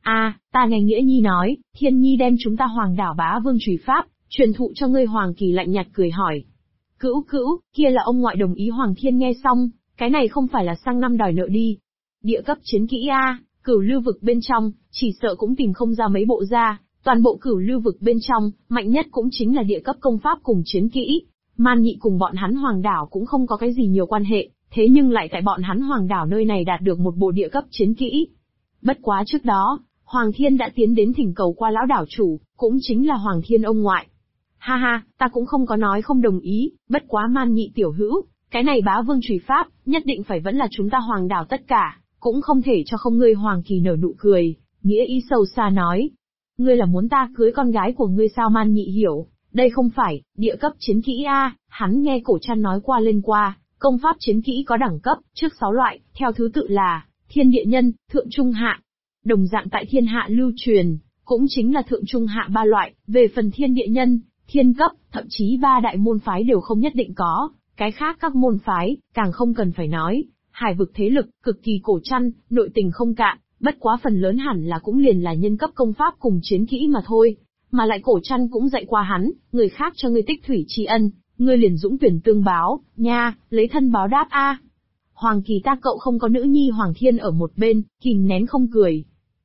Ta nghe Nghĩa Nhi nói, Thiên Nhi đem chúng ta Hoàng đảo Bá Vương chùy pháp, truyền thụ cho ngươi. Hoàng Kỳ lạnh nhạt cười hỏi. Cữu cữu, kia là ông ngoại đồng ý. Hoàng Thiên nghe xong, cái này không phải là sang năm đòi nợ đi. Địa cấp chiến kỹ cửu lưu vực bên trong, chỉ sợ cũng tìm không ra mấy bộ ra, toàn bộ cửu lưu vực bên trong, mạnh nhất cũng chính là địa cấp công pháp cùng chiến kỹ. Man Nhị cùng bọn hắn Hoàng đảo cũng không có cái gì nhiều quan hệ, thế nhưng lại tại bọn hắn Hoàng đảo nơi này đạt được một bộ địa cấp chiến kỹ. Bất quá trước đó, Hoàng Thiên đã tiến đến thỉnh cầu qua lão đảo chủ, cũng chính là Hoàng Thiên ông ngoại. Ha ha, ta cũng không có nói không đồng ý, bất quá Man Nhị tiểu hữu, cái này Bá Vương chùy pháp, nhất định phải vẫn là chúng ta Hoàng đảo tất cả, cũng không thể cho không ngươi. Hoàng Kỳ nở nụ cười, nghĩa ý sâu xa nói. Ngươi là muốn ta cưới con gái của ngươi sao? Man Nhị hiểu, đây không phải địa cấp chiến kỹ hắn nghe cổ trăn nói qua lên qua, công pháp chiến kỹ có đẳng cấp, trước 6 loại, theo thứ tự là thiên địa nhân, thượng trung hạ. Đồng dạng tại thiên hạ lưu truyền, cũng chính là thượng trung hạ 3 loại, về phần thiên địa nhân, thiên cấp, thậm chí 3 đại môn phái đều không nhất định có, cái khác các môn phái, càng không cần phải nói, hải vực thế lực, cực kỳ cổ trăn, nội tình không cạn, bất quá phần lớn hẳn là cũng liền là nhân cấp công pháp cùng chiến kỹ mà thôi, mà lại cổ trăn cũng dạy qua hắn, người khác cho ngươi tích thủy tri ân, ngươi liền dũng tuyển tương báo, nha, lấy thân báo đáp Hoàng Kỳ ta cậu không có nữ nhi. Hoàng Thiên ở một bên, kìm nén không cười.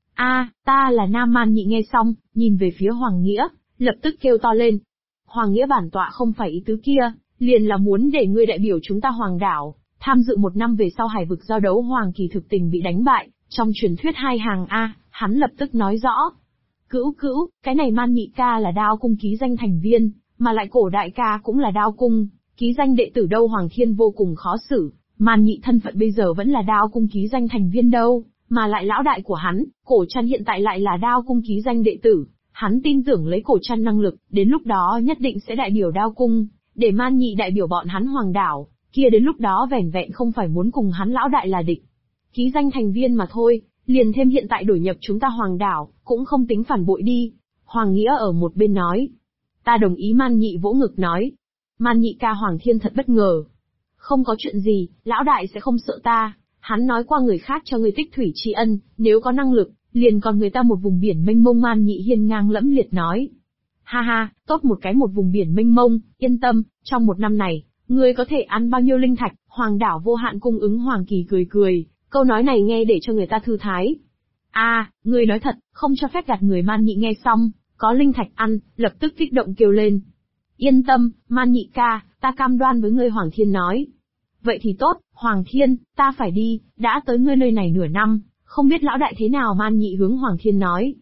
Ta là nam. Man Nhị nghe xong, nhìn về phía Hoàng Nghĩa, lập tức kêu to lên. Hoàng Nghĩa bản tọa không phải ý tứ kia, liền là muốn để ngươi đại biểu chúng ta Hoàng đảo, tham dự 1 năm về sau hải vực giao đấu. Hoàng Kỳ thực tình bị đánh bại, trong truyền thuyết 2 hàng hắn lập tức nói rõ. Cữu cữu, cái này Man Nhị ca là Đao cung ký danh thành viên, mà lại cổ đại ca cũng là Đao cung, ký danh đệ tử đâu. Hoàng Thiên vô cùng khó xử, Man Nhị thân phận bây giờ vẫn là Đao cung ký danh thành viên đâu, mà lại lão đại của hắn, cổ trăn hiện tại lại là Đao cung ký danh đệ tử, hắn tin tưởng lấy cổ trăn năng lực, đến lúc đó nhất định sẽ đại biểu Đao cung, để Man Nhị đại biểu bọn hắn Hoàng đảo, kia đến lúc đó vẻn vẹn không phải muốn cùng hắn lão đại là địch. Ký danh thành viên mà thôi, liền thêm hiện tại đổi nhập chúng ta Hoàng đảo, cũng không tính phản bội đi. Hoàng Nghĩa ở một bên nói. Ta đồng ý. Man Nhị vỗ ngực nói. Man Nhị ca. Hoàng Thiên thật bất ngờ. Không có chuyện gì, lão đại sẽ không sợ ta, hắn nói qua người khác cho người tích thủy tri ân, nếu có năng lực, liền còn người ta một vùng biển mênh mông. Man Nhị hiên ngang lẫm liệt nói. Ha ha, tốt một cái một vùng biển mênh mông, yên tâm, trong 1 năm này, ngươi có thể ăn bao nhiêu linh thạch, Hoàng đảo vô hạn cung ứng. Hoàng Kỳ cười cười, câu nói này nghe để cho người ta thư thái. Ngươi nói thật, không cho phép gạt người. Man Nhị nghe xong, có linh thạch ăn, lập tức kích động kêu lên. Yên tâm, Man Nhị ca, ta cam đoan với ngươi. Hoàng Thiên nói. Vậy thì tốt, Hoàng Thiên, ta phải đi, đã tới ngươi nơi này nửa năm, không biết lão đại thế nào. Man Nhị hướng Hoàng Thiên nói.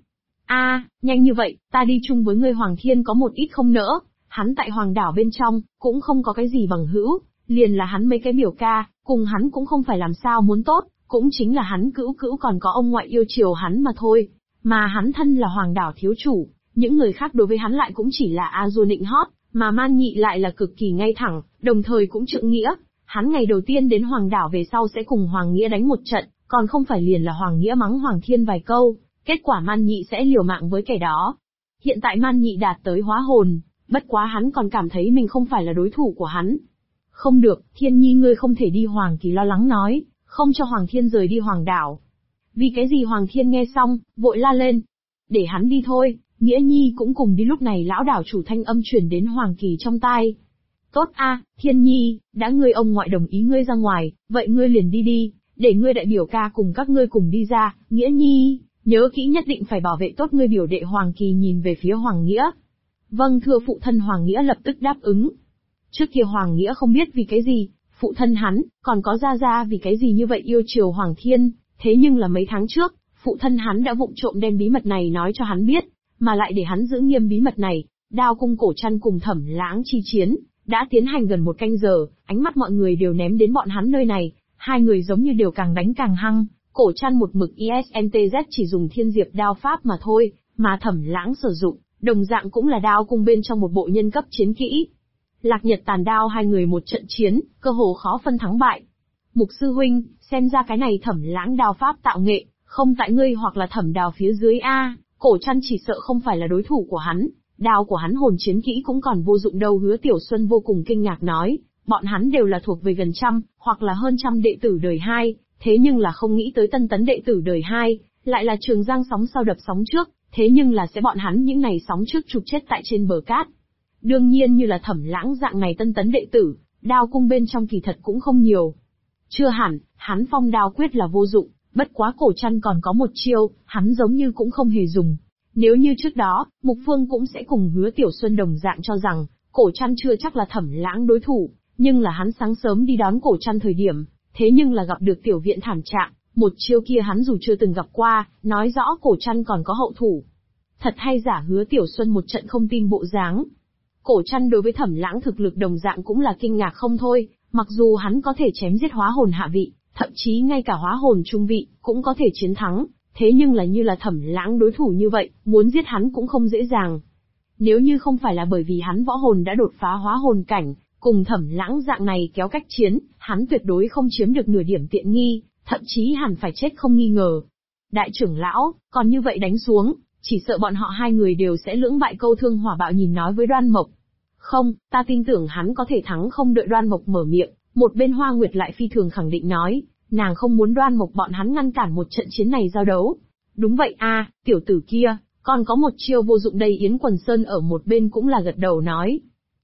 Nhanh như vậy, ta đi chung với ngươi. Hoàng Thiên có một ít không nỡ, hắn tại Hoàng đảo bên trong, cũng không có cái gì bằng hữu, liền là hắn mấy cái biểu ca, cùng hắn cũng không phải làm sao muốn tốt, cũng chính là hắn cữu cữu còn có ông ngoại yêu chiều hắn mà thôi. Mà hắn thân là Hoàng đảo thiếu chủ, những người khác đối với hắn lại cũng chỉ là a dua nịnh hót, mà Man Nhị lại là cực kỳ ngay thẳng, đồng thời cũng trượng nghĩa. Hắn ngày đầu tiên đến Hoàng đảo về sau sẽ cùng Hoàng Nghĩa đánh một trận, còn không phải liền là Hoàng Nghĩa mắng Hoàng Thiên vài câu, kết quả Man Nhị sẽ liều mạng với kẻ đó. Hiện tại Man Nhị đạt tới hóa hồn, bất quá hắn còn cảm thấy mình không phải là đối thủ của hắn. Không được, Thiên Nhi ngươi không thể đi. Hoàng Kỳ lo lắng nói, không cho Hoàng Thiên rời đi Hoàng đảo. Vì cái gì? Hoàng Thiên nghe xong, vội la lên. Để hắn đi thôi, Nghĩa Nhi cũng cùng đi. Lúc này lão đảo chủ thanh âm truyền đến Hoàng Kỳ trong tai. Tốt Thiên Nhi, đã ngươi ông ngoại đồng ý ngươi ra ngoài, vậy ngươi liền đi đi, để ngươi đại biểu ca cùng các ngươi cùng đi ra. Nghĩa Nhi, nhớ kỹ nhất định phải bảo vệ tốt ngươi biểu đệ. Hoàng Kỳ nhìn về phía Hoàng Nghĩa. Vâng thưa phụ thân. Hoàng Nghĩa lập tức đáp ứng. Trước kia Hoàng Nghĩa không biết vì cái gì, phụ thân hắn, còn có gia gia vì cái gì như vậy yêu chiều Hoàng Thiên, thế nhưng là mấy tháng trước, phụ thân hắn đã vụng trộm đem bí mật này nói cho hắn biết, mà lại để hắn giữ nghiêm bí mật này. Đao cung Cổ Trăn cùng Thẩm Lãng chi chiến, đã tiến hành gần 1 canh giờ, ánh mắt mọi người đều ném đến bọn hắn nơi này, hai người giống như đều càng đánh càng hăng. Cổ Trăn một mực ISNTZ chỉ dùng thiên diệp đao pháp mà thôi, mà Thẩm Lãng sử dụng, đồng dạng cũng là đao cung bên trong một bộ nhân cấp chiến kỹ. Lạc Nhật Tàn Đao hai người một trận chiến, cơ hồ khó phân thắng bại. Mục sư huynh, xem ra cái này Thẩm Lãng đao pháp tạo nghệ, không tại ngươi hoặc là Thẩm Đào phía dưới Cổ Trăn chỉ sợ không phải là đối thủ của hắn, đao của hắn hồn chiến kỹ cũng còn vô dụng đâu. Hứa Tiểu Xuân vô cùng kinh ngạc nói, bọn hắn đều là thuộc về gần trăm, hoặc là hơn trăm đệ tử đời 2, thế nhưng là không nghĩ tới tân tấn đệ tử đời 2, lại là Trường Giang sóng sau đập sóng trước, thế nhưng là sẽ bọn hắn những này sóng trước chụp chết tại trên bờ cát. Đương nhiên như là Thẩm Lãng dạng này tân tấn đệ tử, đao cung bên trong kỳ thật cũng không nhiều. Chưa hẳn, hắn phong đao quyết là vô dụng, bất quá Cổ Trăn còn có một chiêu, hắn giống như cũng không hề dùng. Nếu như trước đó, Mục Phương cũng sẽ cùng Hứa Tiểu Xuân đồng dạng cho rằng, Cổ Trăn chưa chắc là Thẩm Lãng đối thủ, nhưng là hắn sáng sớm đi đón Cổ Trăn thời điểm, thế nhưng là gặp được tiểu viện thảm trạng, một chiêu kia hắn dù chưa từng gặp qua, nói rõ Cổ Trăn còn có hậu thủ. Thật hay giả? Hứa Tiểu Xuân một trận không tin bộ dáng. Cổ Trăn đối với Thẩm Lãng thực lực đồng dạng cũng là kinh ngạc không thôi, mặc dù hắn có thể chém giết hóa hồn hạ vị, thậm chí ngay cả hóa hồn trung vị, cũng có thể chiến thắng, thế nhưng là như là Thẩm Lãng đối thủ như vậy, muốn giết hắn cũng không dễ dàng. Nếu như không phải là bởi vì hắn võ hồn đã đột phá hóa hồn cảnh, cùng Thẩm Lãng dạng này kéo cách chiến, hắn tuyệt đối không chiếm được nửa điểm tiện nghi, thậm chí hẳn phải chết không nghi ngờ. Đại trưởng lão, còn như vậy đánh xuống, chỉ sợ bọn họ hai người đều sẽ lưỡng bại câu thương. Hỏa Bạo nhìn nói với Đoan Mộc. Không, ta tin tưởng hắn có thể thắng. Không đợi Đoan Mộc mở miệng, một bên Hoa Nguyệt lại phi thường khẳng định nói, nàng không muốn Đoan Mộc bọn hắn ngăn cản một trận chiến này giao đấu. Đúng vậy tiểu tử kia, còn có một chiêu vô dụng đây. Yến Quần Sơn ở một bên cũng là gật đầu nói.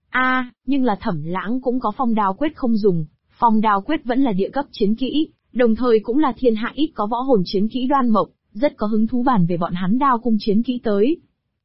Nhưng là Thẩm Lãng cũng có phong đao quyết không dùng, phong đao quyết vẫn là địa cấp chiến kỹ, đồng thời cũng là thiên hạ ít có võ hồn chiến kỹ. Đoan Mộc rất có hứng thú bàn về bọn hắn đao cung chiến kỹ tới.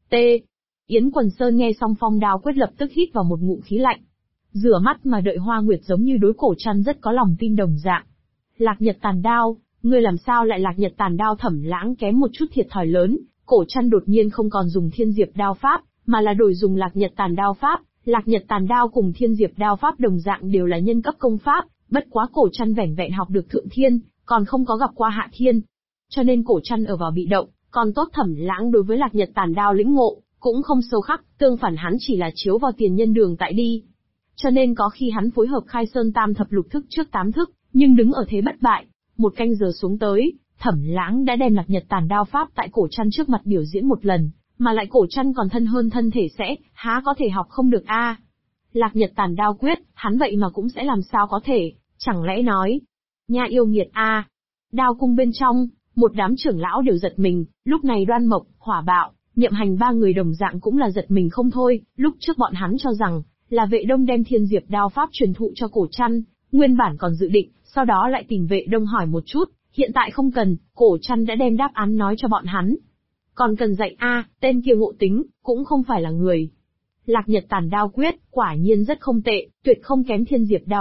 Yến Quần Sơn nghe xong phong đao quyết lập tức hít vào một ngụm khí lạnh. Rửa mắt mà đợi Hoa Nguyệt giống như đối Cổ Trăn rất có lòng tin đồng dạng. Lạc Nhật Tàn Đao, ngươi làm sao lại Lạc Nhật Tàn Đao? Thẩm Lãng kém một chút thiệt thòi lớn, Cổ Trăn đột nhiên không còn dùng thiên diệp đao pháp, mà là đổi dùng Lạc Nhật Tàn Đao pháp. Lạc Nhật Tàn Đao cùng thiên diệp đao pháp đồng dạng đều là nhân cấp công pháp, bất quá Cổ Trăn vẻn vẹn học được thượng thiên, còn không có gặp qua hạ thiên. Cho nên Cổ Trăn ở vào bị động, còn tốt Thẩm Lãng đối với Lạc Nhật Tàn Đao lĩnh ngộ, cũng không sâu khắc, tương phản hắn chỉ là chiếu vào tiền nhân đường tại đi. Cho nên có khi hắn phối hợp Khai Sơn Tam Thập Lục thức trước 8 thức, nhưng đứng ở thế bất bại. 1 canh giờ xuống tới, Thẩm Lãng đã đem Lạc Nhật Tàn Đao pháp tại Cổ Trăn trước mặt biểu diễn một lần, mà lại Cổ Trăn còn thân hơn thân thể sẽ, há có thể học không được Lạc Nhật Tàn Đao quyết, hắn vậy mà cũng sẽ làm sao có thể, chẳng lẽ nói, nha yêu nghiệt Đao cung bên trong, một đám trưởng lão đều giật mình, lúc này Đoan Mộc, Hỏa Bạo, Nhậm Hành ba người đồng dạng cũng là giật mình không thôi. Lúc trước bọn hắn cho rằng là Vệ Đông đem thiên diệp đao pháp truyền thụ cho Cổ Trăn, nguyên bản còn dự định sau đó lại tìm Vệ Đông hỏi một chút, hiện tại không cần, Cổ Trăn đã đem đáp án nói cho bọn hắn. Còn cần dạy tên kia ngộ tính, cũng không phải là người. Lạc Nhật Tàn Đao quyết, quả nhiên rất không tệ, tuyệt không kém thiên diệp đao pháp,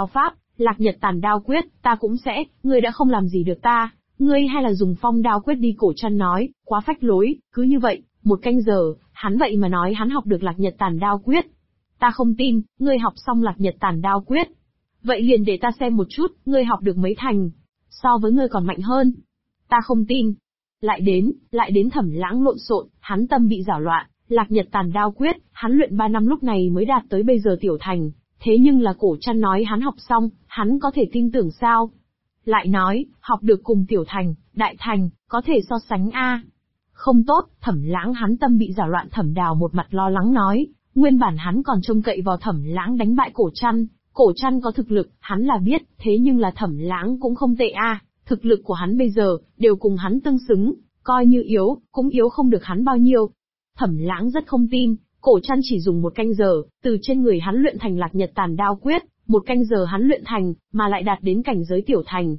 Lạc Nhật Tàn Đao Quyết, ta cũng sẽ, ngươi đã không làm gì được ta, ngươi hay là dùng Phong Đao Quyết đi. Cổ Trăn nói, quá phách lối, cứ như vậy, 1 canh giờ, hắn vậy mà nói hắn học được Lạc Nhật Tàn Đao Quyết. Ta không tin, ngươi học xong Lạc Nhật Tàn Đao Quyết. Vậy liền để ta xem một chút, ngươi học được mấy thành, so với ngươi còn mạnh hơn. Ta không tin. Lại đến Thẩm Lãng lộn xộn, hắn tâm bị giảo loạn, Lạc Nhật Tàn Đao Quyết, hắn luyện 3 năm lúc này mới đạt tới bây giờ tiểu thành, thế nhưng là Cổ Trăn nói hắn học xong, hắn có thể tin tưởng sao? Lại nói, học được cùng tiểu thành, đại thành, có thể so sánh a? Không tốt, Thẩm Lãng hắn tâm bị giảo loạn. Thẩm Đào một mặt lo lắng nói, nguyên bản hắn còn trông cậy vào Thẩm Lãng đánh bại Cổ Trăn có thực lực, hắn là biết, thế nhưng là Thẩm Lãng cũng không tệ a, thực lực của hắn bây giờ, đều cùng hắn tương xứng, coi như yếu, cũng yếu không được hắn bao nhiêu. Thẩm Lãng rất không tin, Cổ Trăn chỉ dùng 1 canh giờ, từ trên người hắn luyện thành Lạc Nhật Tàn Đao Quyết, 1 canh giờ hắn luyện thành, mà lại đạt đến cảnh giới tiểu thành.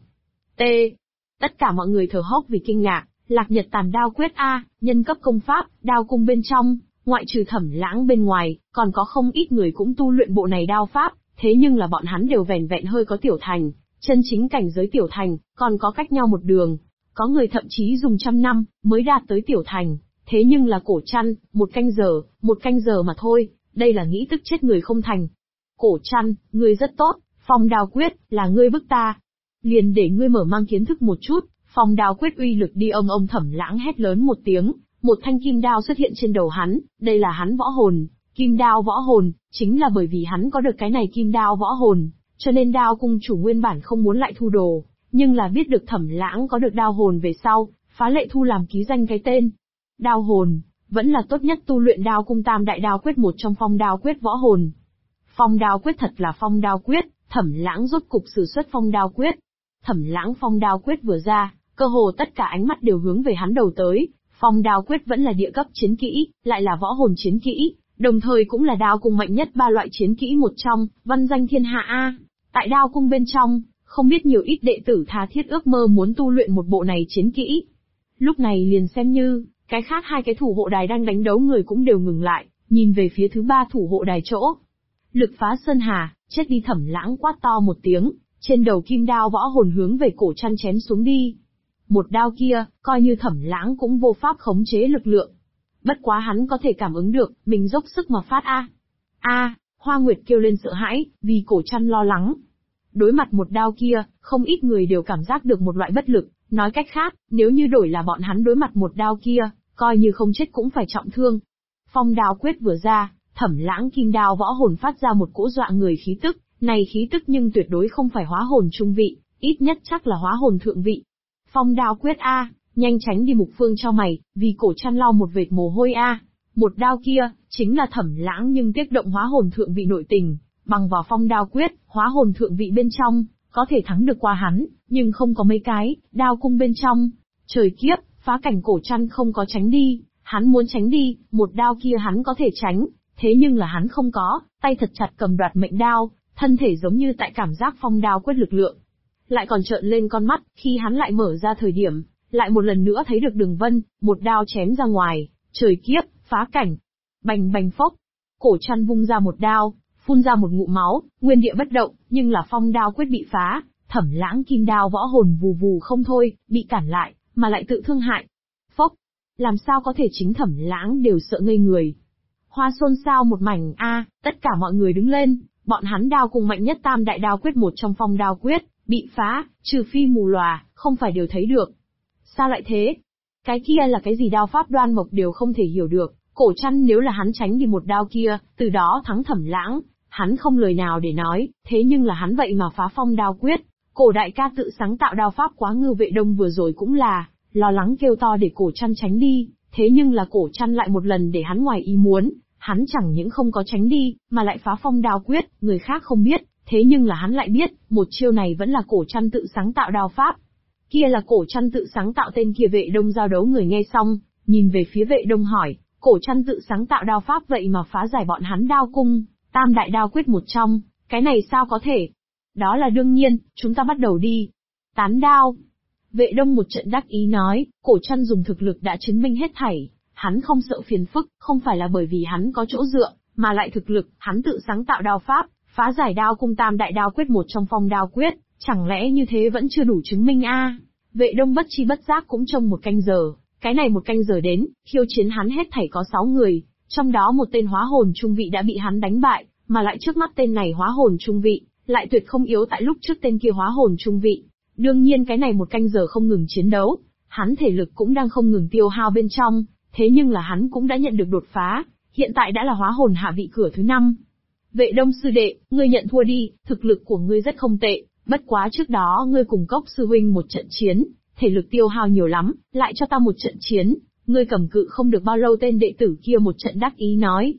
Tất cả mọi người thở hốc vì kinh ngạc, Lạc Nhật Tàn Đao Quyết a, nhân cấp công pháp, đao cung bên trong, ngoại trừ Thẩm Lãng bên ngoài, còn có không ít người cũng tu luyện bộ này đao pháp, thế nhưng là bọn hắn đều vẻn vẹn hơi có tiểu thành, chân chính cảnh giới tiểu thành, còn có cách nhau một đường, có người thậm chí dùng 100 năm mới đạt tới tiểu thành. Thế nhưng là Cổ Trăn, 1 canh giờ mà thôi, đây là nghĩ tức chết người không thành. Cổ Trăn, ngươi rất tốt, Phong Đao Quyết, là ngươi bức ta. Liền để ngươi mở mang kiến thức một chút, Phong Đao Quyết uy lực đi. Ông Thẩm Lãng hét lớn một tiếng, một thanh kim đao xuất hiện trên đầu hắn, đây là hắn võ hồn, kim đao võ hồn, chính là bởi vì hắn có được cái này kim đao võ hồn, cho nên đao cung chủ nguyên bản không muốn lại thu đồ, nhưng là biết được Thẩm Lãng có được đao hồn về sau, phá lệ thu làm ký danh cái tên. Đao hồn, vẫn là tốt nhất tu luyện đao cung tam đại đao quyết một trong Phong Đao Quyết võ hồn. Phong Đao Quyết thật là Phong Đao Quyết, Thẩm Lãng rốt cục sử xuất Phong Đao Quyết. Thẩm Lãng Phong Đao Quyết vừa ra, cơ hồ tất cả ánh mắt đều hướng về hắn đầu tới. Phong Đao Quyết vẫn là địa cấp chiến kỹ, lại là võ hồn chiến kỹ, đồng thời cũng là đao cung mạnh nhất 3 loại chiến kỹ một trong, văn danh thiên hạ a. Tại đao cung bên trong, không biết nhiều ít đệ tử tha thiết ước mơ muốn tu luyện một bộ này chiến kỹ. Lúc này liền xem như cái khác 2 cái thủ hộ đài đang đánh đấu người cũng đều ngừng lại, nhìn về phía thứ 3 thủ hộ đài chỗ. Lực phá sơn hà, chết đi. Thẩm Lãng quát to một tiếng, trên đầu kim đao võ hồn hướng về Cổ Trăn chém xuống đi. Một đao kia, coi như Thẩm Lãng cũng vô pháp khống chế lực lượng. Bất quá hắn có thể cảm ứng được, mình dốc sức mà phát Hoa Nguyệt kêu lên sợ hãi, vì Cổ Trăn lo lắng. Đối mặt một đao kia, không ít người đều cảm giác được một loại bất lực, nói cách khác, nếu như đổi là bọn hắn đối mặt một đao kia, coi như không chết cũng phải trọng thương. Phong Đao Quyết vừa ra, Thẩm Lãng kim đao võ hồn phát ra một cỗ dọa người khí tức, này khí tức nhưng tuyệt đối không phải hóa hồn trung vị, ít nhất chắc là hóa hồn thượng vị. Phong Đao Quyết a, nhanh tránh đi. Mục Phương cho mày, vì Cổ Trăn lau một vệt mồ hôi a. Một đao kia, chính là Thẩm Lãng nhưng tiếc động hóa hồn thượng vị nội tình, bằng vào Phong Đao Quyết, hóa hồn thượng vị bên trong, có thể thắng được qua hắn, nhưng không có mấy cái, đao cung bên trong. Trời kiếp, phá cảnh. Cổ Trăn không có tránh đi, hắn muốn tránh đi, một đao kia hắn có thể tránh, thế nhưng là hắn không có, tay thật chặt cầm đoạt mệnh đao, thân thể giống như tại cảm giác Phong Đao Quyết lực lượng. Lại còn trợn lên con mắt, khi hắn lại mở ra thời điểm, lại một lần nữa thấy được đường vân, một đao chém ra ngoài, trời kiếp, phá cảnh. Bành bành phốc, Cổ Trăn vung ra một đao, phun ra một ngụm máu, nguyên địa bất động, nhưng là Phong Đao Quyết bị phá, Thẩm Lãng kim đao võ hồn vù vù không thôi, bị cản lại, mà lại tự thương hại. Phốc, làm sao có thể, chính Thẩm Lãng đều sợ ngây người. Hoa xôn xao một mảnh tất cả mọi người đứng lên, bọn hắn đao cùng mạnh nhất tam đại đao quyết một trong Phong Đao Quyết, bị phá, trừ phi mù lòa, không phải đều thấy được. Sao lại thế? Cái kia là cái gì? Đao pháp Đoan Mộc đều không thể hiểu được. Cổ Trăn nếu là hắn tránh đi một đao kia, từ đó thắng Thẩm Lãng, hắn không lời nào để nói, thế nhưng là hắn vậy mà phá Phong Đao Quyết. Cổ đại ca tự sáng tạo đao pháp quá ngư. Vệ Đông vừa rồi cũng là lo lắng kêu to để Cổ Trăn tránh đi, thế nhưng là Cổ Trăn lại một lần để hắn ngoài ý muốn, hắn chẳng những không có tránh đi, mà lại phá Phong Đao Quyết, người khác không biết, thế nhưng là hắn lại biết, một chiêu này vẫn là Cổ Trăn tự sáng tạo đao pháp. Kia là Cổ Trăn tự sáng tạo. Tên kia Vệ Đông giao đấu người nghe xong, nhìn về phía Vệ Đông hỏi, Cổ Trăn tự sáng tạo đao pháp vậy mà phá giải bọn hắn đao cung, tam đại đao quyết một trong, cái này sao có thể? Đó là đương nhiên, chúng ta bắt đầu đi. Tán đao. Vệ Đông một trận đắc ý nói, Cổ Trăn dùng thực lực đã chứng minh hết thảy, hắn không sợ phiền phức, không phải là bởi vì hắn có chỗ dựa, mà lại thực lực, hắn tự sáng tạo đao pháp, phá giải đao cung tam đại đao quyết một trong phong đao quyết, chẳng lẽ như thế vẫn chưa đủ chứng minh a? Vệ Đông bất chi bất giác cũng trông một canh giờ, cái này một canh giờ đến, khiêu chiến hắn hết thảy có 6 người, trong đó một tên hóa hồn trung vị đã bị hắn đánh bại, mà lại trước mắt tên này hóa hồn trung vị, lại tuyệt không yếu tại lúc trước tên kia hóa hồn trung vị. Đương nhiên cái này một canh giờ không ngừng chiến đấu, hắn thể lực cũng đang không ngừng tiêu hao bên trong, thế nhưng là hắn cũng đã nhận được đột phá, hiện tại đã là hóa hồn hạ vị cửa thứ 5. Vệ Đông sư đệ, ngươi nhận thua đi, thực lực của ngươi rất không tệ, bất quá trước đó ngươi cùng Cốc sư huynh một trận chiến, thể lực tiêu hao nhiều lắm, lại cho ta một trận chiến, ngươi cầm cự không được bao lâu. Tên đệ tử kia một trận đắc ý nói.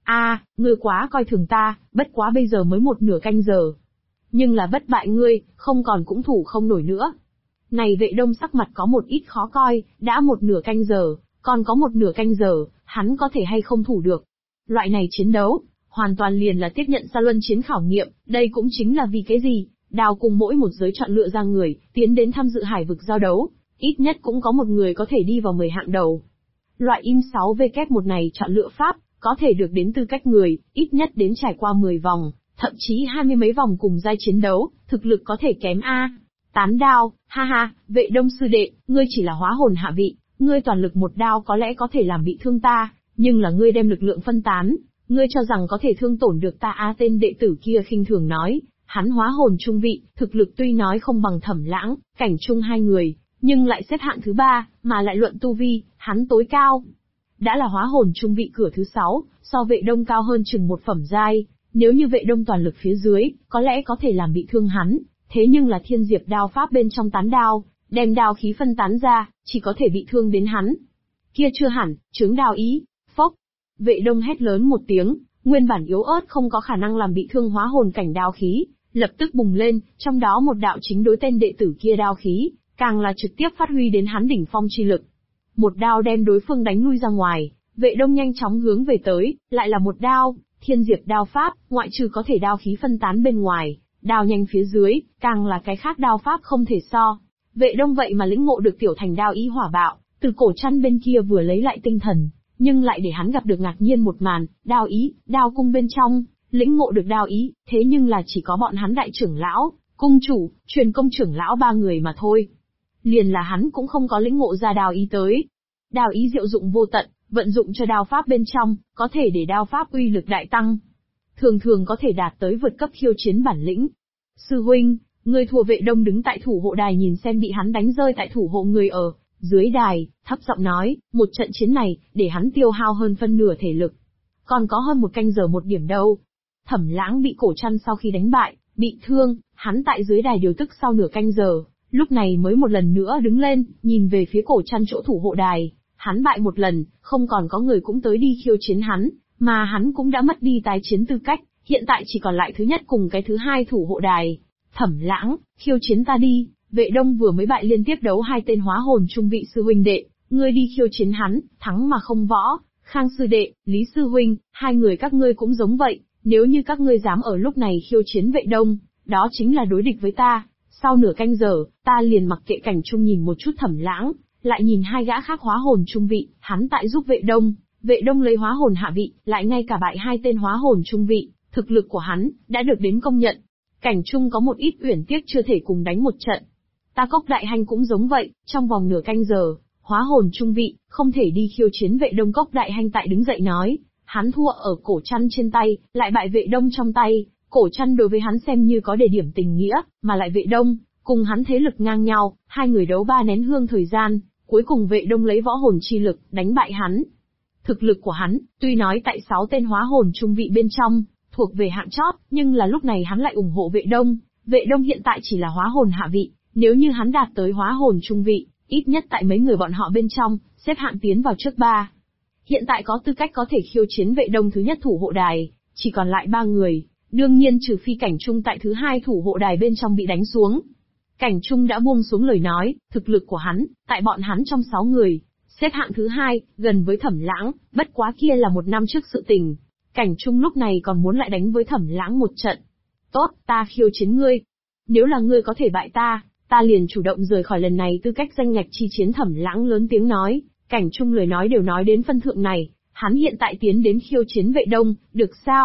Ngươi quá coi thường ta, bất quá bây giờ mới một nửa canh giờ. Nhưng là bất bại ngươi, không còn cũng thủ không nổi nữa. Này Vệ Đông sắc mặt có một ít khó coi, đã một nửa canh giờ, còn có một nửa canh giờ, hắn có thể hay không thủ được. Loại này chiến đấu, hoàn toàn liền là tiếp nhận Sa Luân chiến khảo nghiệm, đây cũng chính là vì cái gì, Đao cùng mỗi một giới chọn lựa ra người, tiến đến tham dự hải vực giao đấu, ít nhất cũng có một người có thể đi vào 10 hạng đầu. Loại im 6v1 này chọn lựa pháp, có thể được đến tư cách người, ít nhất đến trải qua 10 vòng, thậm chí 20 mấy vòng cùng giai chiến đấu, thực lực có thể kém Tán đao, ha ha, Vệ Đông sư đệ, ngươi chỉ là hóa hồn hạ vị, ngươi toàn lực một đao có lẽ có thể làm bị thương ta, nhưng là ngươi đem lực lượng phân tán, ngươi cho rằng có thể thương tổn được ta tên đệ tử kia khinh thường nói, hắn hóa hồn trung vị, thực lực tuy nói không bằng Thẩm Lãng, Cảnh Trung hai người, nhưng lại xếp hạng thứ 3, mà lại luận tu vi, hắn tối cao. Đã là hóa hồn trung vị cửa thứ 6, so Vệ Đông cao hơn chừng một phẩm giai, nếu như Vệ Đông toàn lực phía dưới, có lẽ có thể làm bị thương hắn, thế nhưng là thiên diệp đao pháp bên trong tán đao, đem đao khí phân tán ra, chỉ có thể bị thương đến hắn. Kia chưa hẳn, chướng đao ý, phốc. Vệ Đông hét lớn một tiếng, nguyên bản yếu ớt không có khả năng làm bị thương hóa hồn cảnh đao khí, lập tức bùng lên, trong đó một đạo chính đối tên đệ tử kia đao khí, càng là trực tiếp phát huy đến hắn đỉnh phong chi lực. Một đao đem đối phương đánh lui ra ngoài, Vệ Đông nhanh chóng hướng về tới, lại là một đao, thiên diệp đao pháp, ngoại trừ có thể đao khí phân tán bên ngoài, đao nhanh phía dưới, càng là cái khác đao pháp không thể so. Vệ Đông vậy mà lĩnh ngộ được tiểu thành đao ý hỏa bạo, từ cổ chăn bên kia vừa lấy lại tinh thần, nhưng lại để hắn gặp được ngạc nhiên một màn, đao ý, đao cung bên trong, lĩnh ngộ được đao ý, thế nhưng là chỉ có bọn hắn đại trưởng lão, cung chủ, truyền công trưởng lão 3 người mà thôi. Liền là hắn cũng không có lĩnh ngộ ra đao ý tới. Đao ý diệu dụng vô tận, vận dụng cho đao pháp bên trong, có thể để đao pháp uy lực đại tăng. Thường thường có thể đạt tới vượt cấp khiêu chiến bản lĩnh. Sư huynh, người thua. Vệ Đông đứng tại thủ hộ đài nhìn xem bị hắn đánh rơi tại thủ hộ người ở dưới đài, thấp giọng nói, một trận chiến này, để hắn tiêu hao hơn phân nửa thể lực. Còn có hơn một canh giờ một điểm đâu. Thẩm Lãng bị cổ chăn sau khi đánh bại, bị thương, hắn tại dưới đài điều tức sau nửa canh giờ, lúc này mới một lần nữa đứng lên, nhìn về phía cổ chăn chỗ thủ hộ đài. Hắn bại một lần, không còn có người cũng tới đi khiêu chiến hắn, mà hắn cũng đã mất đi tái chiến tư cách, hiện tại chỉ còn lại thứ nhất cùng cái thứ 2 thủ hộ đài. Thẩm Lãng, khiêu chiến ta đi. Vệ Đông vừa mới bại liên tiếp đấu 2 tên hóa hồn trung vị sư huynh đệ, ngươi đi khiêu chiến hắn, thắng mà không võ. Khang sư đệ, Lý sư huynh, 2 người các ngươi cũng giống vậy, nếu như các ngươi dám ở lúc này khiêu chiến Vệ Đông, đó chính là đối địch với ta. Sau nửa canh giờ, ta liền mặc kệ Cảnh Trung nhìn một chút Thẩm Lãng, lại nhìn 2 gã khác hóa hồn trung vị, hắn tại giúp Vệ Đông. Vệ Đông lấy hóa hồn hạ vị, lại ngay cả bại 2 tên hóa hồn trung vị, thực lực của hắn đã được đến công nhận. Cảnh Trung có một ít uyển tiếc chưa thể cùng đánh một trận. Ta Cốc Đại Hành cũng giống vậy, trong vòng nửa canh giờ, hóa hồn trung vị, không thể đi khiêu chiến Vệ Đông. Cốc Đại Hành tại đứng dậy nói, hắn thua ở cổ chăn trên tay, lại bại Vệ Đông trong tay, cổ chăn đối với hắn xem như có đề điểm tình nghĩa, mà lại Vệ Đông, cùng hắn thế lực ngang nhau, 2 người đấu 3 nén hương thời gian, cuối cùng Vệ Đông lấy võ hồn chi lực, đánh bại hắn. Thực lực của hắn, tuy nói tại 6 tên hóa hồn trung vị bên trong, thuộc về hạng chót, nhưng là lúc này hắn lại ủng hộ Vệ Đông. Vệ Đông hiện tại chỉ là hóa hồn hạ vị, nếu như hắn đạt tới hóa hồn trung vị, ít nhất tại mấy người bọn họ bên trong, xếp hạng tiến vào trước 3. Hiện tại có tư cách có thể khiêu chiến Vệ Đông thứ nhất thủ hộ đài, chỉ còn lại 3 người, đương nhiên trừ phi Cảnh Trung tại thứ 2 thủ hộ đài bên trong bị đánh xuống. Cảnh Trung đã buông xuống lời nói, thực lực của hắn, tại bọn hắn trong 6 người, xếp hạng thứ 2, gần với Thẩm Lãng, bất quá kia là 1 năm trước sự tình. Cảnh Trung lúc này còn muốn lại đánh với Thẩm Lãng một trận. Tốt, ta khiêu chiến ngươi. Nếu là ngươi có thể bại ta liền chủ động rời khỏi lần này tư cách danh ngạch chi chiến. Thẩm Lãng lớn tiếng nói, Cảnh Trung lời nói đều nói đến phân thượng này, hắn hiện tại tiến đến khiêu chiến Vệ Đông, được sao?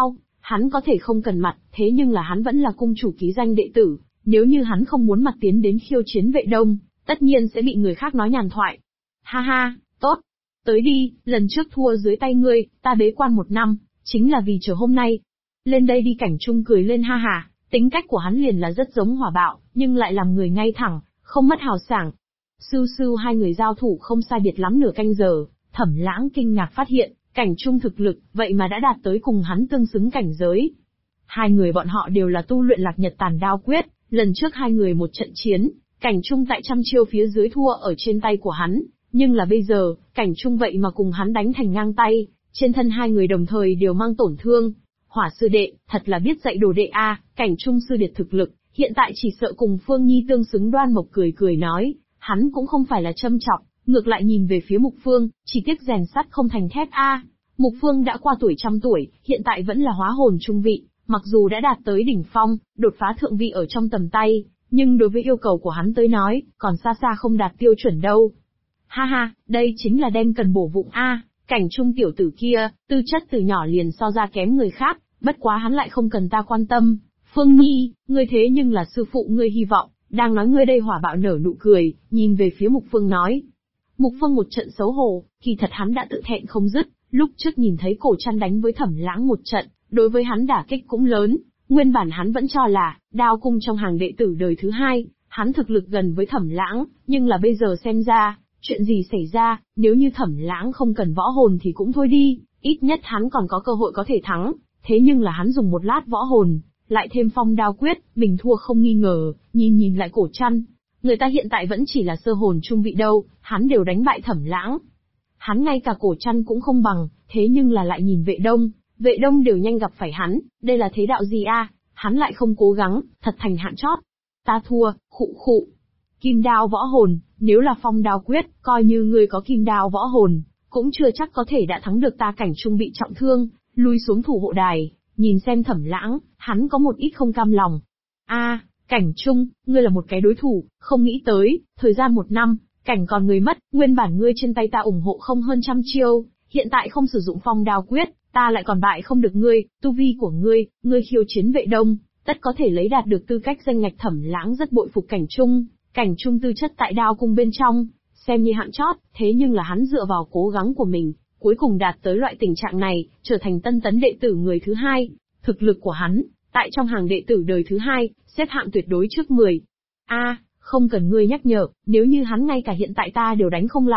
Hắn có thể không cần mặt, thế nhưng là hắn vẫn là cung chủ ký danh đệ tử, nếu như hắn không muốn mặt tiến đến khiêu chiến Vệ Đông, tất nhiên sẽ bị người khác nói nhàn thoại. Ha ha, tốt. Tới đi, lần trước thua dưới tay ngươi, ta bế quan 1 năm, chính là vì chờ hôm nay. Lên đây đi. Cảnh Trung cười lên ha ha, tính cách của hắn liền là rất giống hỏa bạo, nhưng lại làm người ngay thẳng, không mất hào sảng. Sưu sưu hai người giao thủ không sai biệt lắm nửa canh giờ, Thẩm Lãng kinh ngạc phát hiện, Cảnh Trung thực lực, vậy mà đã đạt tới cùng hắn tương xứng cảnh giới. Hai người bọn họ đều là tu luyện Lạc Nhật Tàn Đao Quyết, lần trước hai người một trận chiến, Cảnh Trung tại trăm chiêu phía dưới thua ở trên tay của hắn, nhưng là bây giờ, Cảnh Trung vậy mà cùng hắn đánh thành ngang tay, trên thân hai người đồng thời đều mang tổn thương. Hỏa sư đệ, thật là biết dạy đồ đệ a. Cảnh Trung sư điệt thực lực, hiện tại chỉ sợ cùng Phương Nhi tương xứng. Đoan Mộc cười cười nói, hắn cũng không phải là châm chọc, ngược lại nhìn về phía Mục Phương, chỉ tiếc rèn sắt không thành thép a. Mục Phương đã qua tuổi trăm tuổi, hiện tại vẫn là hóa hồn trung vị, mặc dù đã đạt tới đỉnh phong, đột phá thượng vị ở trong tầm tay, nhưng đối với yêu cầu của hắn tới nói, còn xa xa không đạt tiêu chuẩn đâu. Ha ha, đây chính là đem cần bổ vụng a. Cảnh Trung tiểu tử kia, tư chất từ nhỏ liền so ra kém người khác, bất quá hắn lại không cần ta quan tâm. Phương Nhi, ngươi thế nhưng là sư phụ ngươi hy vọng, đang nói ngươi đây. Hỏa bạo nở nụ cười, nhìn về phía Mục Phương nói. Mục Phương một trận xấu hổ, kỳ thật hắn đã tự thẹn không dứt, lúc trước nhìn thấy Cổ Trăn đánh với Thẩm Lãng một trận, đối với hắn đả kích cũng lớn, nguyên bản hắn vẫn cho là, Đao Cung trong hàng đệ tử đời thứ 2, hắn thực lực gần với Thẩm Lãng, nhưng là bây giờ xem ra, chuyện gì xảy ra, nếu như Thẩm Lãng không cần võ hồn thì cũng thôi đi, ít nhất hắn còn có cơ hội có thể thắng, thế nhưng là hắn dùng một lát võ hồn, lại thêm Phong Đao Quyết, mình thua không nghi ngờ. Nhìn lại Cổ Trăn, người ta hiện tại vẫn chỉ là sơ hồn trung vị đâu, hắn đều đánh bại Thẩm Lãng. Hắn ngay cả Cổ Trăn cũng không bằng, thế nhưng là lại nhìn Vệ Đông đều nhanh gặp phải hắn, đây là thế đạo gì a? Hắn lại không cố gắng, thật thành hạn chót. Ta thua, khụ khụ. Kim đao võ hồn, nếu là Phong Đao Quyết, coi như ngươi có kim đao võ hồn, cũng chưa chắc có thể đã thắng được ta. Cảnh Trung bị trọng thương, lui xuống thủ hộ đài, nhìn xem Thẩm Lãng, hắn có một ít không cam lòng. A, Cảnh Trung, ngươi là một cái đối thủ, không nghĩ tới, thời gian 1 năm, cảnh còn người mất, nguyên bản ngươi trên tay ta ủng hộ không hơn 100 chiêu, hiện tại không sử dụng Phong Đao Quyết, ta lại còn bại không được ngươi. Tu vi của ngươi khiêu chiến Vệ Đông, tất có thể lấy đạt được tư cách danh ngạch. Thẩm Lãng rất bội phục Cảnh Trung. Cảnh Trung tư chất tại Đao Cung bên trong, xem như hạng chót, thế nhưng là hắn dựa vào cố gắng của mình, cuối cùng đạt tới loại tình trạng này, trở thành tân tấn đệ tử người thứ 2. Thực lực của hắn, tại trong hàng đệ tử đời thứ 2, xếp hạng tuyệt đối trước 10. A, không cần ngươi nhắc nhở, nếu như hắn ngay cả hiện tại ta đều đánh không lại,